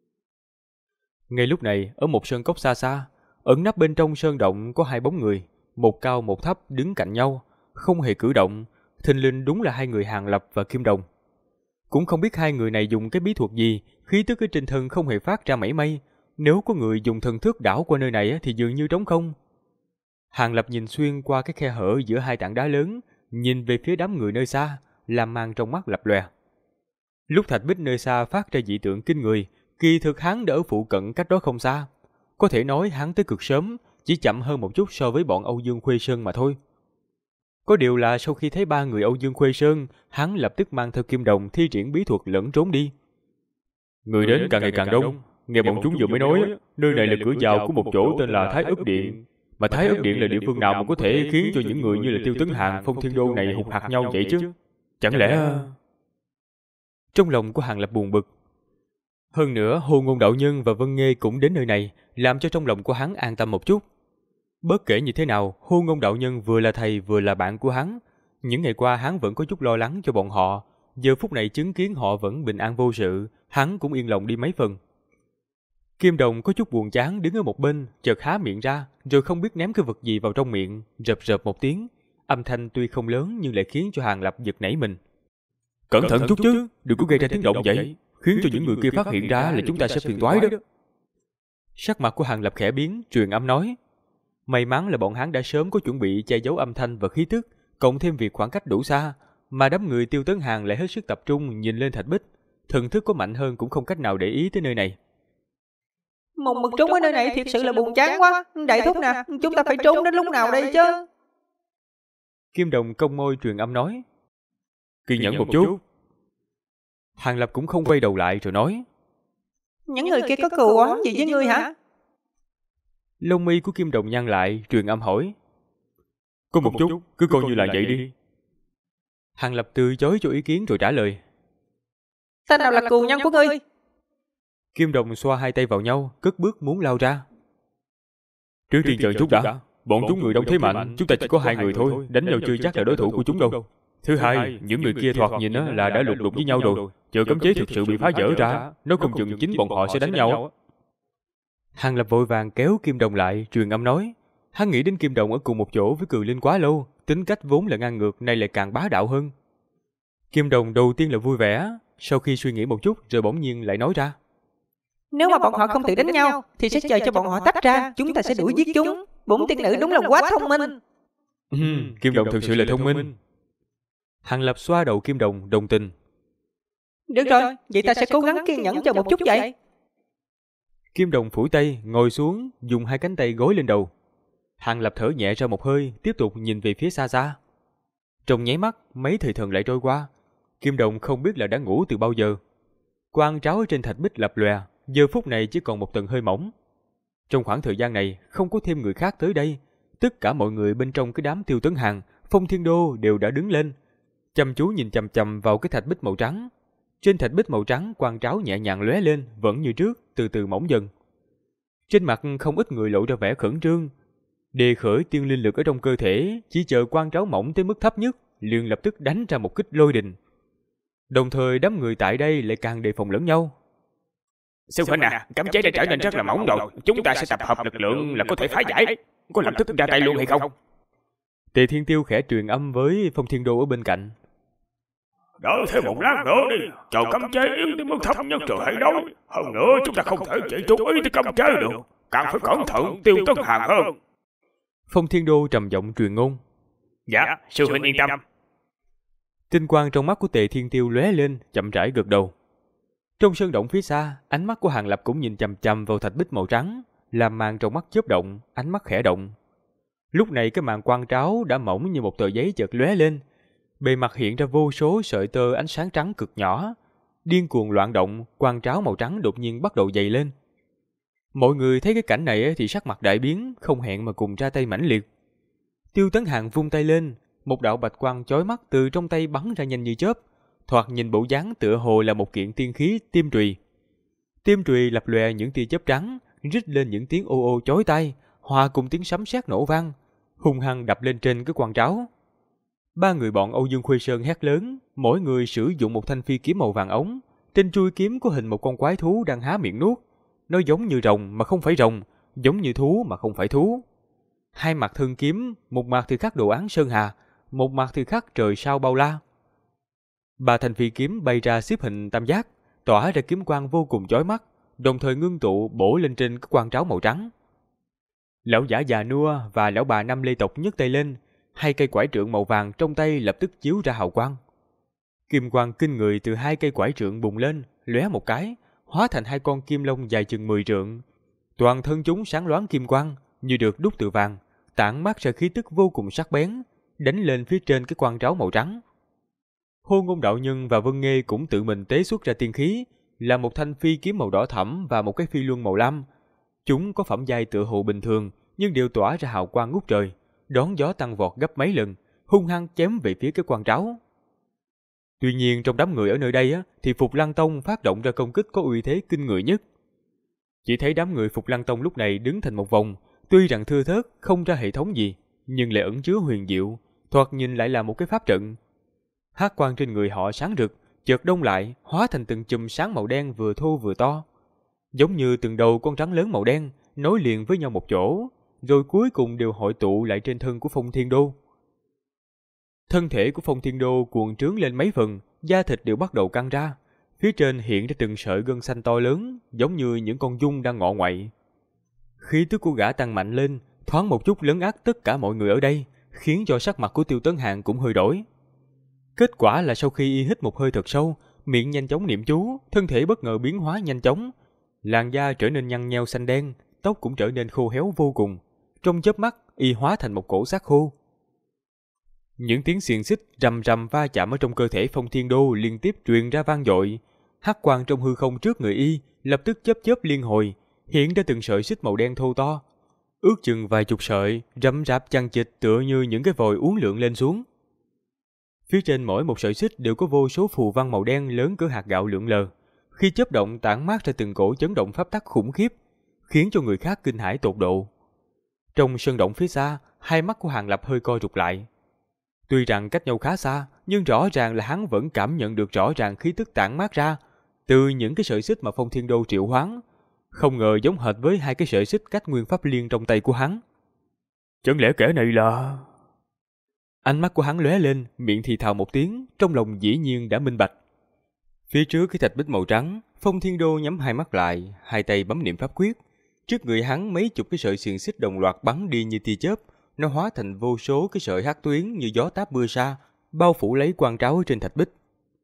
Ngay lúc này, ở một sơn cốc xa xa, ẩn nấp bên trong sơn động có hai bóng người, một cao một thấp đứng cạnh nhau, không hề cử động, thình lình đúng là hai người Hàn Lập và Kim Đồng. Cũng không biết hai người này dùng cái bí thuật gì, khí tức ở trên thân không hề phát ra mảy may, nếu có người dùng thần thức đảo qua nơi này thì dường như trống không. Hàn Lập nhìn xuyên qua cái khe hở giữa hai tảng đá lớn, nhìn về phía đám người nơi xa, làm mang trong mắt lập lòe. Lúc thạch bích nơi xa phát ra dị tượng kinh người, kỳ thực hắn đã ở phụ cận cách đó không xa. Có thể nói hắn tới cực sớm, chỉ chậm hơn một chút so với bọn Âu Dương Khuê Sơn mà thôi. Có điều là sau khi thấy ba người Âu Dương Khuê Sơn, hắn lập tức mang theo Kim Đồng thi triển bí thuật lẫn trốn đi. Người đến càng ngày càng đông, nghe bọn chúng vừa mới nói, nơi này là cửa vào của một chỗ tên là Thái Ức Điện. Mà Thái Ức Điện là địa phương nào mà có thể khiến cho những người như là Tiêu Tấn Hàn, Phong Thiên Đô này hụt hạt nhau vậy chứ? Chẳng lẽ... Trong lòng của Hàn Lập buồn bực. Hơn nữa, Hồ Ngôn đạo nhân và Vân Nghê cũng đến nơi này, làm cho trong lòng của hắn an tâm một chút. Bất kể như thế nào, Hồ Ngôn đạo nhân vừa là thầy vừa là bạn của hắn. Những ngày qua hắn vẫn có chút lo lắng cho bọn họ. Giờ phút này chứng kiến họ vẫn bình an vô sự, hắn cũng yên lòng đi mấy phần. Kim Đồng có chút buồn chán đứng ở một bên, chợt há miệng ra, rồi không biết ném cái vật gì vào trong miệng, rợp rợp một tiếng. Âm thanh tuy không lớn nhưng lại khiến cho Hàn Lập giật nảy mình. Cẩn thận chút chứ, đừng có gây ra tiếng động vậy, khiến cho những người kia phát hiện ra là chúng ta sẽ phiền toái đó. Sắc mặt của Hàn Lập khẽ biến, truyền âm nói. May mắn là bọn hắn đã sớm có chuẩn bị che giấu âm thanh và khí tức, cộng thêm việc khoảng cách đủ xa, mà đám người Tiêu Tấn Hàn lại hết sức tập trung nhìn lên thạch bích, thần thức có mạnh hơn cũng không cách nào để ý tới nơi này. Một mực trốn ở nơi này thiệt sự là buồn chán quá. Đại thúc nè, chúng ta phải trốn đến lúc nào đây chứ? Kim Đồng cong môi truyền âm nói. Kiên nhẫn một chút. Hàn Lập cũng không quay đầu lại rồi nói. Những người kia có cừu oán gì với ngươi hả? Lông mi của Kim Đồng nhăn lại, truyền âm hỏi. Có một chút, cứ coi như là vậy đi. Hàn Lập từ chối cho ý kiến rồi trả lời. Ta nào là cừu nhân của ngươi? Kim Đồng xoa hai tay vào nhau, cất bước muốn lao ra. Trước tiên chờ chút đã. Bọn chúng người đông thế mạnh, chúng ta chỉ có hai người thôi, đánh nhau chưa chắc là đối thủ của chúng đâu. Thứ hai, những người kia thoạt nhìn là đã lục đục với nhau rồi. Chờ cấm chế thực sự bị phá vỡ ra, nó không chừng chính bọn họ sẽ đánh nhau. Hàn Lập vội vàng kéo Kim Đồng lại, truyền âm nói. Hắn nghĩ đến Kim Đồng ở cùng một chỗ với Cừ Linh quá lâu, tính cách vốn là ngang ngược, nay lại càng bá đạo hơn. Kim Đồng đầu tiên là vui vẻ, sau khi suy nghĩ một chút rồi bỗng nhiên lại nói ra. Nếu mà bọn họ không tự đánh nhau, thì sẽ chờ cho bọn họ tách ra, chúng ta sẽ đuổi giết chúng. Bổn tiên nữ đúng là quá thông minh. Kim Đồng thực sự là thông minh. Hàn Lập xoa đầu Kim Đồng, đồng tình. Được rồi, vậy ta sẽ cố gắng kiên nhẫn chờ một chút vậy. Kim Đồng phủi tay, ngồi xuống, dùng hai cánh tay gối lên đầu. Hàn Lập thở nhẹ ra một hơi, tiếp tục nhìn về phía xa xa. Trong nháy mắt, mấy thời thần lại trôi qua. Kim Đồng không biết là đã ngủ từ bao giờ. Quang tráo ở trên thạch bích lập lòe, giờ phút này chỉ còn một tầng hơi mỏng. Trong khoảng thời gian này, không có thêm người khác tới đây. Tất cả mọi người bên trong cái đám Tiêu Tấn Hàn, Phong Thiên Đô đều đã đứng lên, chăm chú nhìn chằm chằm vào cái thạch bích màu trắng. Trên thạch bích màu trắng, quang tráo nhẹ nhàng lóe lên, vẫn như trước, từ từ mỏng dần. Trên mặt không ít người lộ ra vẻ khẩn trương, đề khởi tiên linh lực ở trong cơ thể, chỉ chờ quang tráo mỏng tới mức thấp nhất, liền lập tức đánh ra một kích lôi đình. Đồng thời đám người tại đây lại càng đề phòng lẫn nhau. Sư huynh à, cấm chế đã trở nên rất là mỏng rồi, chúng ta sẽ tập hợp lực lượng là có thể phá giải. Có lập tức ra tay luôn hay không? Tề Thiên Tiêu khẽ truyền âm với Phong Thiên Đô ở bên cạnh. Đợi thêm một lát nữa đi, chờ cấm chế yếu đến mức thấp nhất rồi hãy nói. Hơn nữa chúng ta không thể chỉ chú ý tới cấm chế được, càng phải cẩn thận Tiêu Tấn Hàn hơn. Phong Thiên Đô trầm giọng truyền ngôn. Dạ, sư huynh yên tâm. Tinh quang trong mắt của Tề Thiên Tiêu lóe lên, chậm rãi gật đầu. Trong sơn động phía xa, ánh mắt của Hàn Lập cũng nhìn chằm chằm vào thạch bích màu trắng, làm màn trong mắt chớp động, ánh mắt khẽ động. Lúc này cái màn quang tráo đã mỏng như một tờ giấy chợt lóe lên, bề mặt hiện ra vô số sợi tơ ánh sáng trắng cực nhỏ, điên cuồng loạn động, quang tráo màu trắng đột nhiên bắt đầu dày lên. Mọi người thấy cái cảnh này thì sắc mặt đại biến, không hẹn mà cùng ra tay mãnh liệt. Tiêu Tấn Hàn vung tay lên, một đạo bạch quang chói mắt từ trong tay bắn ra nhanh như chớp, thoạt nhìn bộ dáng tựa hồ là một kiện tiên khí tiêm trùy. Tiêm trùy lập lòe những tia chớp trắng, rít lên những tiếng ô ô chói tai, hòa cùng tiếng sấm sét nổ vang. hung hăng đập lên trên cái quan tráo. Ba người bọn Âu Dương Khuê Sơn hét lớn, mỗi người sử dụng một thanh phi kiếm màu vàng ống. Trên chuôi kiếm có hình một con quái thú đang há miệng nuốt. Nó giống như rồng mà không phải rồng, giống như thú mà không phải thú. Hai mặt thân kiếm, một mặt thì khắc đồ án sơn hà, một mặt thì khắc trời sao bao la. Ba thanh phi kiếm bay ra xếp hình tam giác, tỏa ra kiếm quang vô cùng chói mắt, đồng thời ngưng tụ bổ lên trên cái quan tráo màu trắng. Lão giả già nua và lão bà Năm Lê tộc nhấc tay lên, hai cây quải trượng màu vàng trong tay lập tức chiếu ra hào quang. Kim quang kinh người từ hai cây quải trượng bùng lên, lóe một cái, hóa thành hai con kim long dài chừng 10 trượng. Toàn thân chúng sáng loáng kim quang, như được đúc từ vàng, tản mát ra khí tức vô cùng sắc bén, đánh lên phía trên cái quan tráo màu trắng. Hô Ngôn đạo nhân và Vân Nghê cũng tự mình tế xuất ra tiên khí, là một thanh phi kiếm màu đỏ thẫm và một cái phi luân màu lam. Chúng có phẩm giai tựa hồ bình thường, nhưng đều tỏa ra hào quang ngút trời, đón gió tăng vọt gấp mấy lần, hung hăng chém về phía cái quan tráo. Tuy nhiên trong đám người ở nơi đây thì Phục Lăng Tông phát động ra công kích có uy thế kinh người nhất. Chỉ thấy đám người Phục Lăng Tông lúc này đứng thành một vòng, tuy rằng thưa thớt không ra hệ thống gì, nhưng lại ẩn chứa huyền diệu, thoạt nhìn lại là một cái pháp trận. Hắc quang trên người họ sáng rực, chợt đông lại, hóa thành từng chùm sáng màu đen vừa thô vừa to, giống như từng đầu con rắn lớn màu đen nối liền với nhau một chỗ, rồi cuối cùng đều hội tụ lại trên thân của Phong Thiên Đô. Thân thể của Phong Thiên Đô cuộn trướng lên mấy phần, da thịt đều bắt đầu căng ra, phía trên hiện ra từng sợi gân xanh to lớn, giống như những con giun đang ngọ ngoậy. Khí tức của gã tăng mạnh lên, thoáng một chút lấn át tất cả mọi người ở đây, khiến cho sắc mặt của Tiêu Tấn Hàn cũng hơi đổi. Kết quả là sau khi y hít một hơi thật sâu, miệng nhanh chóng niệm chú, thân thể bất ngờ biến hóa nhanh chóng, làn da trở nên nhăn nheo xanh đen, tóc cũng trở nên khô héo vô cùng. Trong chớp mắt, y hóa thành một cổ xác khô. Những tiếng xiềng xích rầm rầm va chạm ở trong cơ thể Phong Thiên Đô liên tiếp truyền ra vang dội. Hắc quang trong hư không trước người y lập tức chớp chớp liên hồi, hiện ra từng sợi xích màu đen thô to, ước chừng vài chục sợi, rậm rạp chằng chịt tựa như những cái vòi uốn lượn lên xuống. Phía trên mỗi một sợi xích đều có vô số phù văn màu đen lớn cỡ hạt gạo lượn lờ, khi chớp động tản mát ra từng cổ chấn động pháp tắc khủng khiếp, khiến cho người khác kinh hãi tột độ. Trong sơn động phía xa, hai mắt của Hàng Lập hơi co rụt lại. Tuy rằng cách nhau khá xa, nhưng rõ ràng là hắn vẫn cảm nhận được rõ ràng khí tức tản mát ra từ những cái sợi xích mà Phong Thiên Đô triệu hoán, không ngờ giống hệt với hai cái sợi xích cách nguyên pháp liên trong tay của hắn. Chẳng lẽ kẻ này là... Ánh mắt của hắn lóe lên, miệng thì thào một tiếng, trong lòng dĩ nhiên đã minh bạch. Phía trước cái thạch bích màu trắng, Phong Thiên Đô nhắm hai mắt lại, hai tay bấm niệm pháp quyết. Trước người hắn mấy chục cái sợi xiềng xích đồng loạt bắn đi như tia chớp, nó hóa thành vô số cái sợi hắc tuyến như gió táp mưa sa, bao phủ lấy quan tráo trên thạch bích.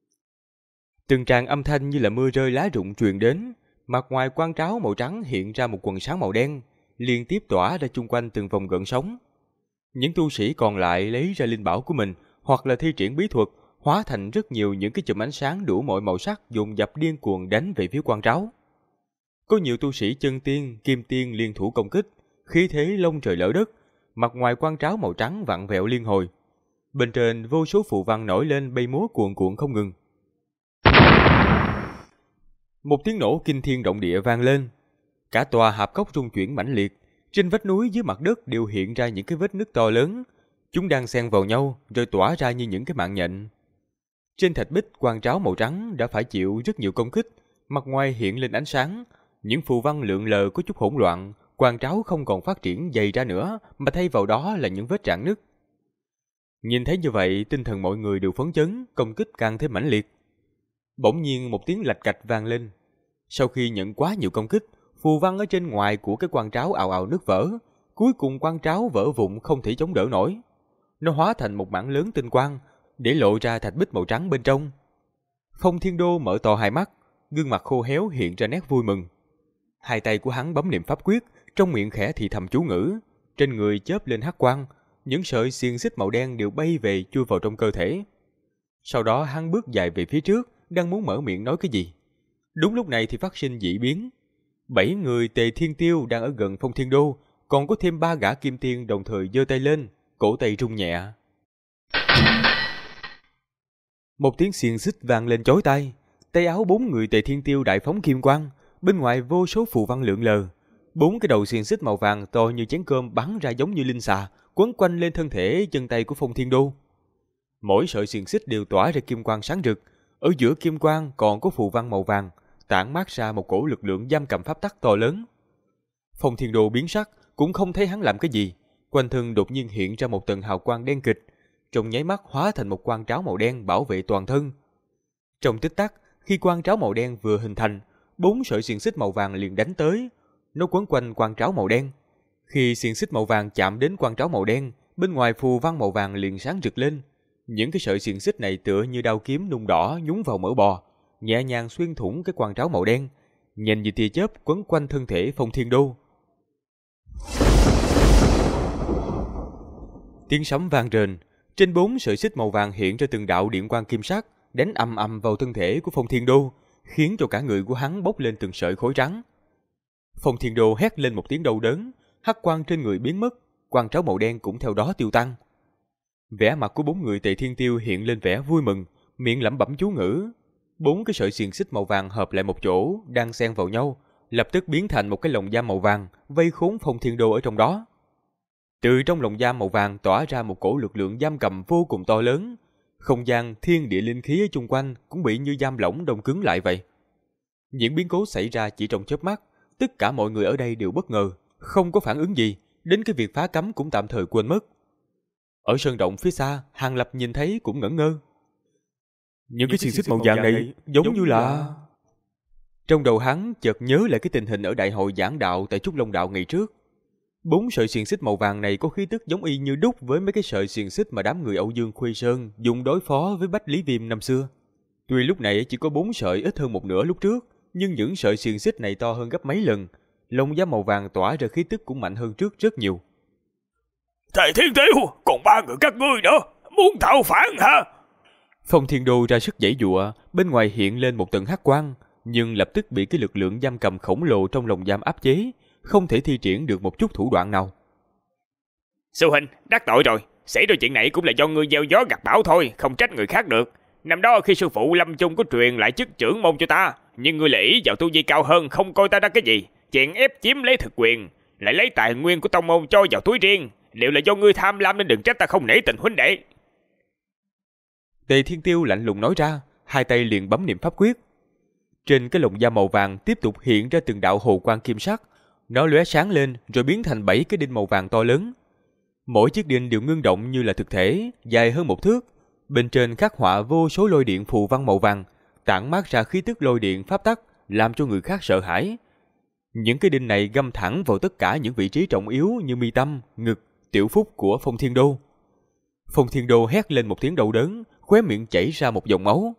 Từng tràng âm thanh như là mưa rơi lá rụng truyền đến, mặt ngoài quan tráo màu trắng hiện ra một quần sáng màu đen, liên tiếp tỏa ra chung quanh từng vòng gợn sóng. Những tu sĩ còn lại lấy ra linh bảo của mình, hoặc là thi triển bí thuật, hóa thành rất nhiều những cái chùm ánh sáng đủ mọi màu sắc dồn dập điên cuồng đánh về phía quan tráo. Có nhiều tu sĩ chân tiên, kim tiên liên thủ công kích, khí thế lông trời lở đất, mặt ngoài quan tráo màu trắng vặn vẹo liên hồi. Bên trên vô số phù văn nổi lên bay múa cuồn cuộn không ngừng. Một tiếng nổ kinh thiên động địa vang lên, cả tòa hạp cốc rung chuyển mãnh liệt, trên vách núi dưới mặt đất đều hiện ra những cái vết nứt to lớn, chúng đang xen vào nhau rồi tỏa ra như những cái mạng nhện. Trên thạch bích quan tráo màu trắng đã phải chịu rất nhiều công kích, mặt ngoài hiện lên ánh sáng, những phù văn lượn lờ có chút hỗn loạn, quan tráo không còn phát triển dày ra nữa, mà thay vào đó là những vết rạn nứt. Nhìn thấy như vậy, tinh thần mọi người đều phấn chấn, công kích càng thêm mãnh liệt. Bỗng nhiên một tiếng lạch cạch vang lên. Sau khi nhận quá nhiều công kích, phù văn ở trên ngoài của cái quan tráo ào ào nứt vỡ, cuối cùng quan tráo vỡ vụn không thể chống đỡ nổi. Nó hóa thành một mảng lớn tinh quang, để lộ ra thạch bích màu trắng bên trong. Phong Thiên Đô mở to hai mắt, gương mặt khô héo hiện ra nét vui mừng. Hai tay của hắn bấm niệm pháp quyết, trong miệng khẽ thì thầm chú ngữ, trên người chớp lên hắc quang, những sợi xiềng xích màu đen đều bay về chui vào trong cơ thể. Sau đó hắn bước dài về phía trước, đang muốn mở miệng nói cái gì. Đúng lúc này thì phát sinh dị biến. 7 người Tề Thiên Tiêu đang ở gần Phong Thiên Đô, còn có thêm 3 gã kim tiên đồng thời giơ tay lên, cổ tay rung nhẹ. Một tiếng xiềng xích vang lên chói tai, tay áo 4 người Tề Thiên Tiêu đại phóng kim quang, bên ngoài vô số phù văn lượn lờ. 4 cái đầu xiềng xích màu vàng to như chén cơm bắn ra giống như linh xà, quấn quanh lên thân thể chân tay của Phong Thiên Đô. Mỗi sợi xiềng xích đều tỏa ra kim quang sáng rực, ở giữa kim quang còn có phù văn màu vàng, tản mát ra một cổ lực lượng giam cầm pháp tắc to lớn. Phong Thiên Đô biến sắc, cũng không thấy hắn làm cái gì, quanh thân đột nhiên hiện ra một tầng hào quang đen kịch, trong nháy mắt hóa thành một quang tráo màu đen bảo vệ toàn thân. Trong tích tắc, khi quang tráo màu đen vừa hình thành, 4 sợi xiềng xích màu vàng liền đánh tới, nó quấn quanh quang tráo màu đen. Khi xiềng xích màu vàng chạm đến quang tráo màu đen, bên ngoài phù văn màu vàng liền sáng rực lên. Những cái sợi xiềng xích này tựa như đao kiếm nung đỏ nhúng vào mỡ bò, nhẹ nhàng xuyên thủng cái quang tráo màu đen, nhanh như tia chớp quấn quanh thân thể Phong Thiên Đô. Tiếng sấm vang rền, trên 4 sợi xích màu vàng hiện ra từng đạo điện quang kim sắc, đánh ầm ầm vào thân thể của Phong Thiên Đô, khiến cho cả người của hắn bốc lên từng sợi khói trắng. Phong Thiên Đô hét lên một tiếng đau đớn, hắc quang trên người biến mất, quang tráo màu đen cũng theo đó tiêu tan. Vẻ mặt của 4 người Tề Thiên Tiêu hiện lên vẻ vui mừng, miệng lẩm bẩm chú ngữ. 4 cái sợi xiềng xích màu vàng hợp lại một chỗ, đang xen vào nhau, lập tức biến thành một cái lồng giam màu vàng, vây khốn Phong Thiên Đô ở trong đó. Từ trong lồng giam màu vàng tỏa ra một cổ lực lượng giam cầm vô cùng to lớn, không gian, thiên địa linh khí ở chung quanh cũng bị như giam lỏng đông cứng lại vậy. Những biến cố xảy ra chỉ trong chớp mắt, tất cả mọi người ở đây đều bất ngờ, không có phản ứng gì, đến cái việc phá cấm cũng tạm thời quên mất. Ở sơn động phía xa, Hàng Lập nhìn thấy cũng ngẩn ngơ. Những cái xiềng xích màu vàng này giống như là... Trong đầu hắn chợt nhớ lại cái tình hình ở đại hội giảng đạo tại Trúc Long Đạo ngày trước. 4 sợi xiềng xích màu vàng này có khí tức giống y như đúc với mấy cái sợi xiềng xích mà đám người Âu Dương Khuê Sơn dùng đối phó với Bách Lý Viêm năm xưa. Tuy lúc này chỉ có 4 sợi ít hơn một nửa lúc trước, nhưng những sợi xiềng xích này to hơn gấp mấy lần, lông giáp màu vàng tỏa ra khí tức cũng mạnh hơn trước rất nhiều. Thầy Thiên Tiêu, còn 3 người các ngươi nữa, muốn tạo phản hả? Phong Thiên Đô ra sức giãy giụa, bên ngoài hiện lên một tầng hắc quang, nhưng lập tức bị cái lực lượng giam cầm khổng lồ trong lồng giam áp chế, không thể thi triển được một chút thủ đoạn nào. Sư huynh, đắc tội rồi, xảy ra chuyện này cũng là do ngươi gieo gió gặt bão thôi, không trách người khác được. Năm đó khi sư phụ Lâm Chung có truyền lại chức trưởng môn cho ta, nhưng ngươi lại ý vào tu vi cao hơn, không coi ta ra cái gì, chèn ép chiếm lấy thực quyền, lại lấy tài nguyên của tông môn cho vào túi riêng, liệu là do ngươi tham lam nên đừng trách ta không nể tình huynh đệ. Tề Thiên Tiêu lạnh lùng nói ra, hai tay liền bấm niệm pháp quyết. Trên cái lồng da màu vàng tiếp tục hiện ra từng đạo hồ quang kim sắc, nó lóe sáng lên rồi biến thành 7 cái đinh màu vàng to lớn. Mỗi chiếc đinh đều ngưng động như là thực thể, dài hơn 1 thước. Bên trên khắc họa vô số lôi điện phù văn màu vàng, tản mát ra khí tức lôi điện pháp tắc, làm cho người khác sợ hãi. Những cái đinh này găm thẳng vào tất cả những vị trí trọng yếu như mi tâm, ngực, tiểu phúc của Phong Thiên Đô. Phong Thiên Đô hét lên một tiếng đau đớn, khóe miệng chảy ra một dòng máu.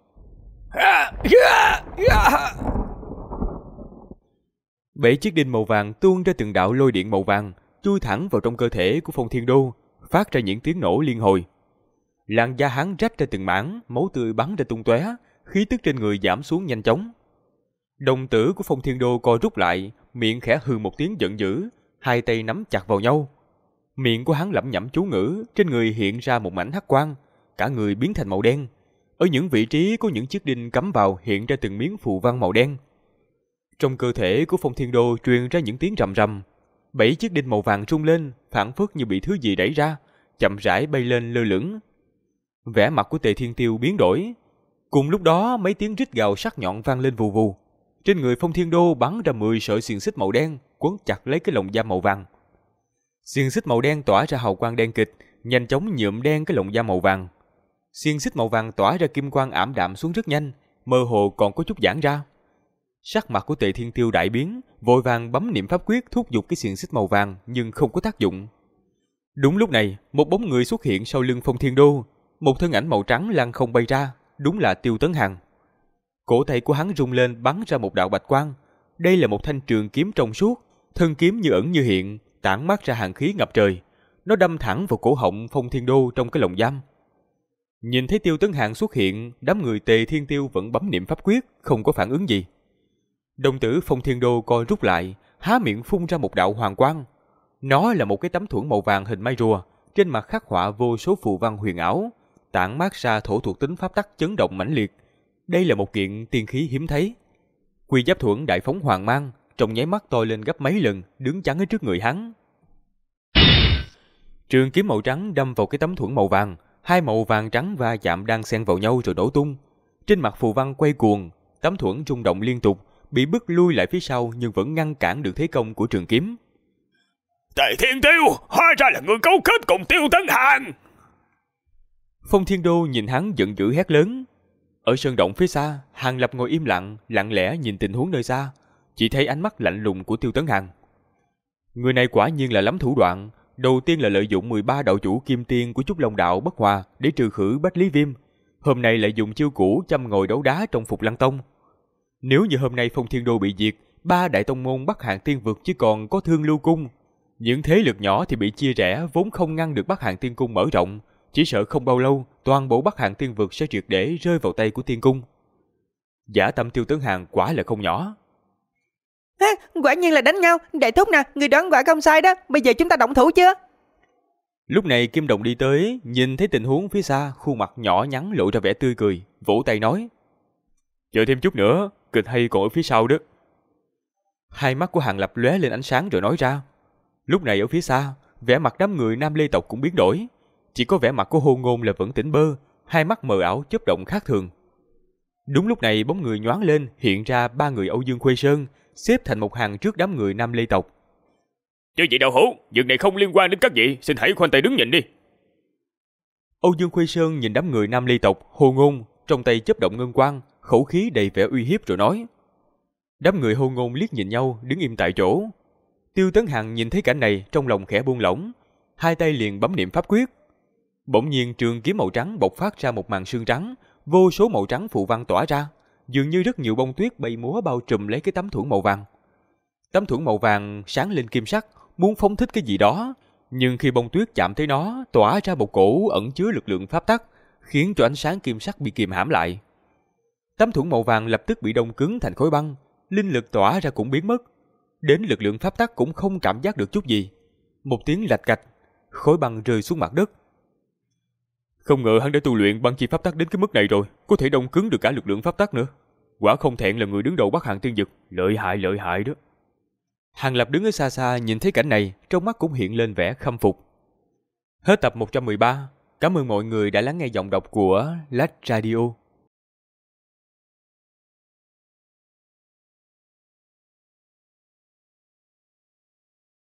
7 chiếc đinh màu vàng tuôn ra từng đạo lôi điện màu vàng, chui thẳng vào trong cơ thể của Phong Thiên Đô, phát ra những tiếng nổ liên hồi. Làn da hắn rách ra từng mảng, máu tươi bắn ra tung tóe, khí tức trên người giảm xuống nhanh chóng. Đồng tử của Phong Thiên Đô co rút lại, miệng khẽ hừ một tiếng giận dữ, hai tay nắm chặt vào nhau. Miệng của hắn lẩm nhẩm chú ngữ, trên người hiện ra một mảnh hắc quang, cả người biến thành màu đen. Ở những vị trí có những chiếc đinh cắm vào hiện ra từng miếng phù văn màu đen. Trong cơ thể của Phong Thiên Đô truyền ra những tiếng rầm rầm. 7 chiếc đinh màu vàng rung lên, phảng phất như bị thứ gì đẩy ra, chậm rãi bay lên lơ lửng. Vẻ mặt của Tề Thiên Tiêu biến đổi. Cùng lúc đó, mấy tiếng rít gào sắc nhọn vang lên vù vù. Trên người Phong Thiên Đô bắn ra 10 sợi xiềng xích màu đen, quấn chặt lấy cái lồng giam màu vàng. Xiềng xích màu đen tỏa ra hào quang đen kịch, nhanh chóng nhuộm đen cái lồng giam màu vàng. Xiềng xích màu vàng tỏa ra kim quang ảm đạm xuống rất nhanh, mơ hồ còn có chút giãn ra. Sắc mặt của Tề Thiên Tiêu đại biến, vội vàng bấm niệm pháp quyết thúc giục cái xiềng xích màu vàng nhưng không có tác dụng. Đúng lúc này, một bóng người xuất hiện sau lưng Phong Thiên Đô, một thân ảnh màu trắng lăng không bay ra, đúng là Tiêu Tấn Hằng. Cổ tay của hắn rung lên bắn ra một đạo bạch quang. Đây là một thanh trường kiếm trong suốt, thân kiếm như ẩn như hiện, tản mát ra hàn khí ngập trời. Nó đâm thẳng vào cổ họng Phong Thiên Đô trong cái lồng giam. Nhìn thấy Tiêu Tấn Hằng xuất hiện, đám người Tề Thiên Tiêu vẫn bấm niệm pháp quyết, không có phản ứng gì. Đồng tử Phong Thiên Đô co rút lại, há miệng phun ra một đạo hoàng quang. Nó là một cái tấm thuẫn màu vàng hình mai rùa, trên mặt khắc họa vô số phù văn huyền ảo, tản mát ra thổ thuộc tính pháp tắc chấn động mãnh liệt. Đây là một kiện tiên khí hiếm thấy. Quy giáp thuẫn đại phóng hoàng mang, trong nháy mắt to lên gấp mấy lần, đứng chắn ở trước người hắn. Trường kiếm màu trắng đâm vào cái tấm thuẫn màu vàng, hai màu vàng trắng va chạm đang xen vào nhau rồi nổ tung. Trên mặt phù văn quay cuồng, tấm thuẫn rung động liên tục, bị bức lui lại phía sau nhưng vẫn ngăn cản được thế công của trường kiếm. Tề Thiên Tiêu, hóa ra là người cấu kết cùng Tiêu Tấn Hàn. Phong Thiên Đô nhìn hắn giận dữ hét lớn. Ở sơn động phía xa, Hàng Lập ngồi im lặng, lặng lẽ nhìn tình huống nơi xa, chỉ thấy ánh mắt lạnh lùng của Tiêu Tấn Hàn. Người này quả nhiên là lắm thủ đoạn. Đầu tiên là lợi dụng 13 đạo chủ kim tiên của Trúc Long Đạo bất hòa để trừ khử Bách Lý Viêm. Hôm nay lại dùng chiêu cũ châm ngồi đấu đá trong Phục Lăng Tông. Nếu như hôm nay Phong Thiên Đô bị diệt, 3 đại tông môn Bắc Hàn Tiên Vực chỉ còn có Thương Lưu Cung. Những thế lực nhỏ thì bị chia rẽ, vốn không ngăn được Bắc Hàn Tiên Cung mở rộng. Chỉ sợ không bao lâu, toàn bộ Bắc Hàn Tiên Vực sẽ triệt để rơi vào tay của Tiên Cung. Dã tâm Tiêu Tấn Hàn quả là không nhỏ. Quả nhiên là đánh nhau. Đại thúc nè, người đoán quả không sai đó. Bây giờ chúng ta động thủ chưa? Lúc này Kim Đồng đi tới, nhìn thấy tình huống phía xa, khuôn mặt nhỏ nhắn lộ ra vẻ tươi cười, vỗ tay nói: chờ thêm chút nữa, kịch hay còn ở phía sau đó. Hai mắt của Hàng Lập lóe lên ánh sáng rồi nói ra. Lúc này ở phía xa, vẻ mặt đám người Nam Lê tộc cũng biến đổi, chỉ có vẻ mặt của Hồ Ngôn là vẫn tỉnh bơ, hai mắt mờ ảo chớp động khác thường. Đúng lúc này bóng người nhoáng lên, hiện ra 3 người Âu Dương Khuê Sơn, xếp thành một hàng trước đám người Nam Lê tộc. Chứ vị đạo hữu, việc này không liên quan đến các vị, xin hãy khoanh tay đứng nhìn đi. Âu Dương Khuê Sơn nhìn đám người Nam Lê tộc, Hồ Ngôn, trong tay chớp động ngân quang, khẩu khí đầy vẻ uy hiếp rồi nói. Đám người Hồ Ngôn liếc nhìn nhau, đứng im tại chỗ. Tiêu Tấn Hằng nhìn thấy cảnh này, trong lòng khẽ buông lỏng, hai tay liền bấm niệm pháp quyết. Bỗng nhiên trường kiếm màu trắng bộc phát ra một màn sương trắng, vô số màu trắng phù văn tỏa ra, dường như rất nhiều bông tuyết bay múa bao trùm lấy cái tấm thuẫn màu vàng. Tấm thuẫn màu vàng sáng lên kim sắc, muốn phóng thích cái gì đó, nhưng khi bông tuyết chạm tới nó, tỏa ra một cổ ẩn chứa lực lượng pháp tắc, khiến cho ánh sáng kim sắc bị kìm hãm lại. Tấm thuẫn màu vàng lập tức bị đông cứng thành khối băng, linh lực tỏa ra cũng biến mất, đến lực lượng pháp tắc cũng không cảm giác được chút gì. Một tiếng lạch cạch, khối băng rơi xuống mặt đất. Không ngờ hắn đã tu luyện băng chi pháp tắc đến cái mức này rồi, có thể đông cứng được cả lực lượng pháp tắc nữa. Quả không thẹn là người đứng đầu Bắc Hàn Tiên Vực, lợi hại đó. Hàng Lập đứng ở xa xa nhìn thấy cảnh này, trong mắt cũng hiện lên vẻ khâm phục. Hết tập 113. Cảm ơn mọi người đã lắng nghe giọng đọc của Lách Radio.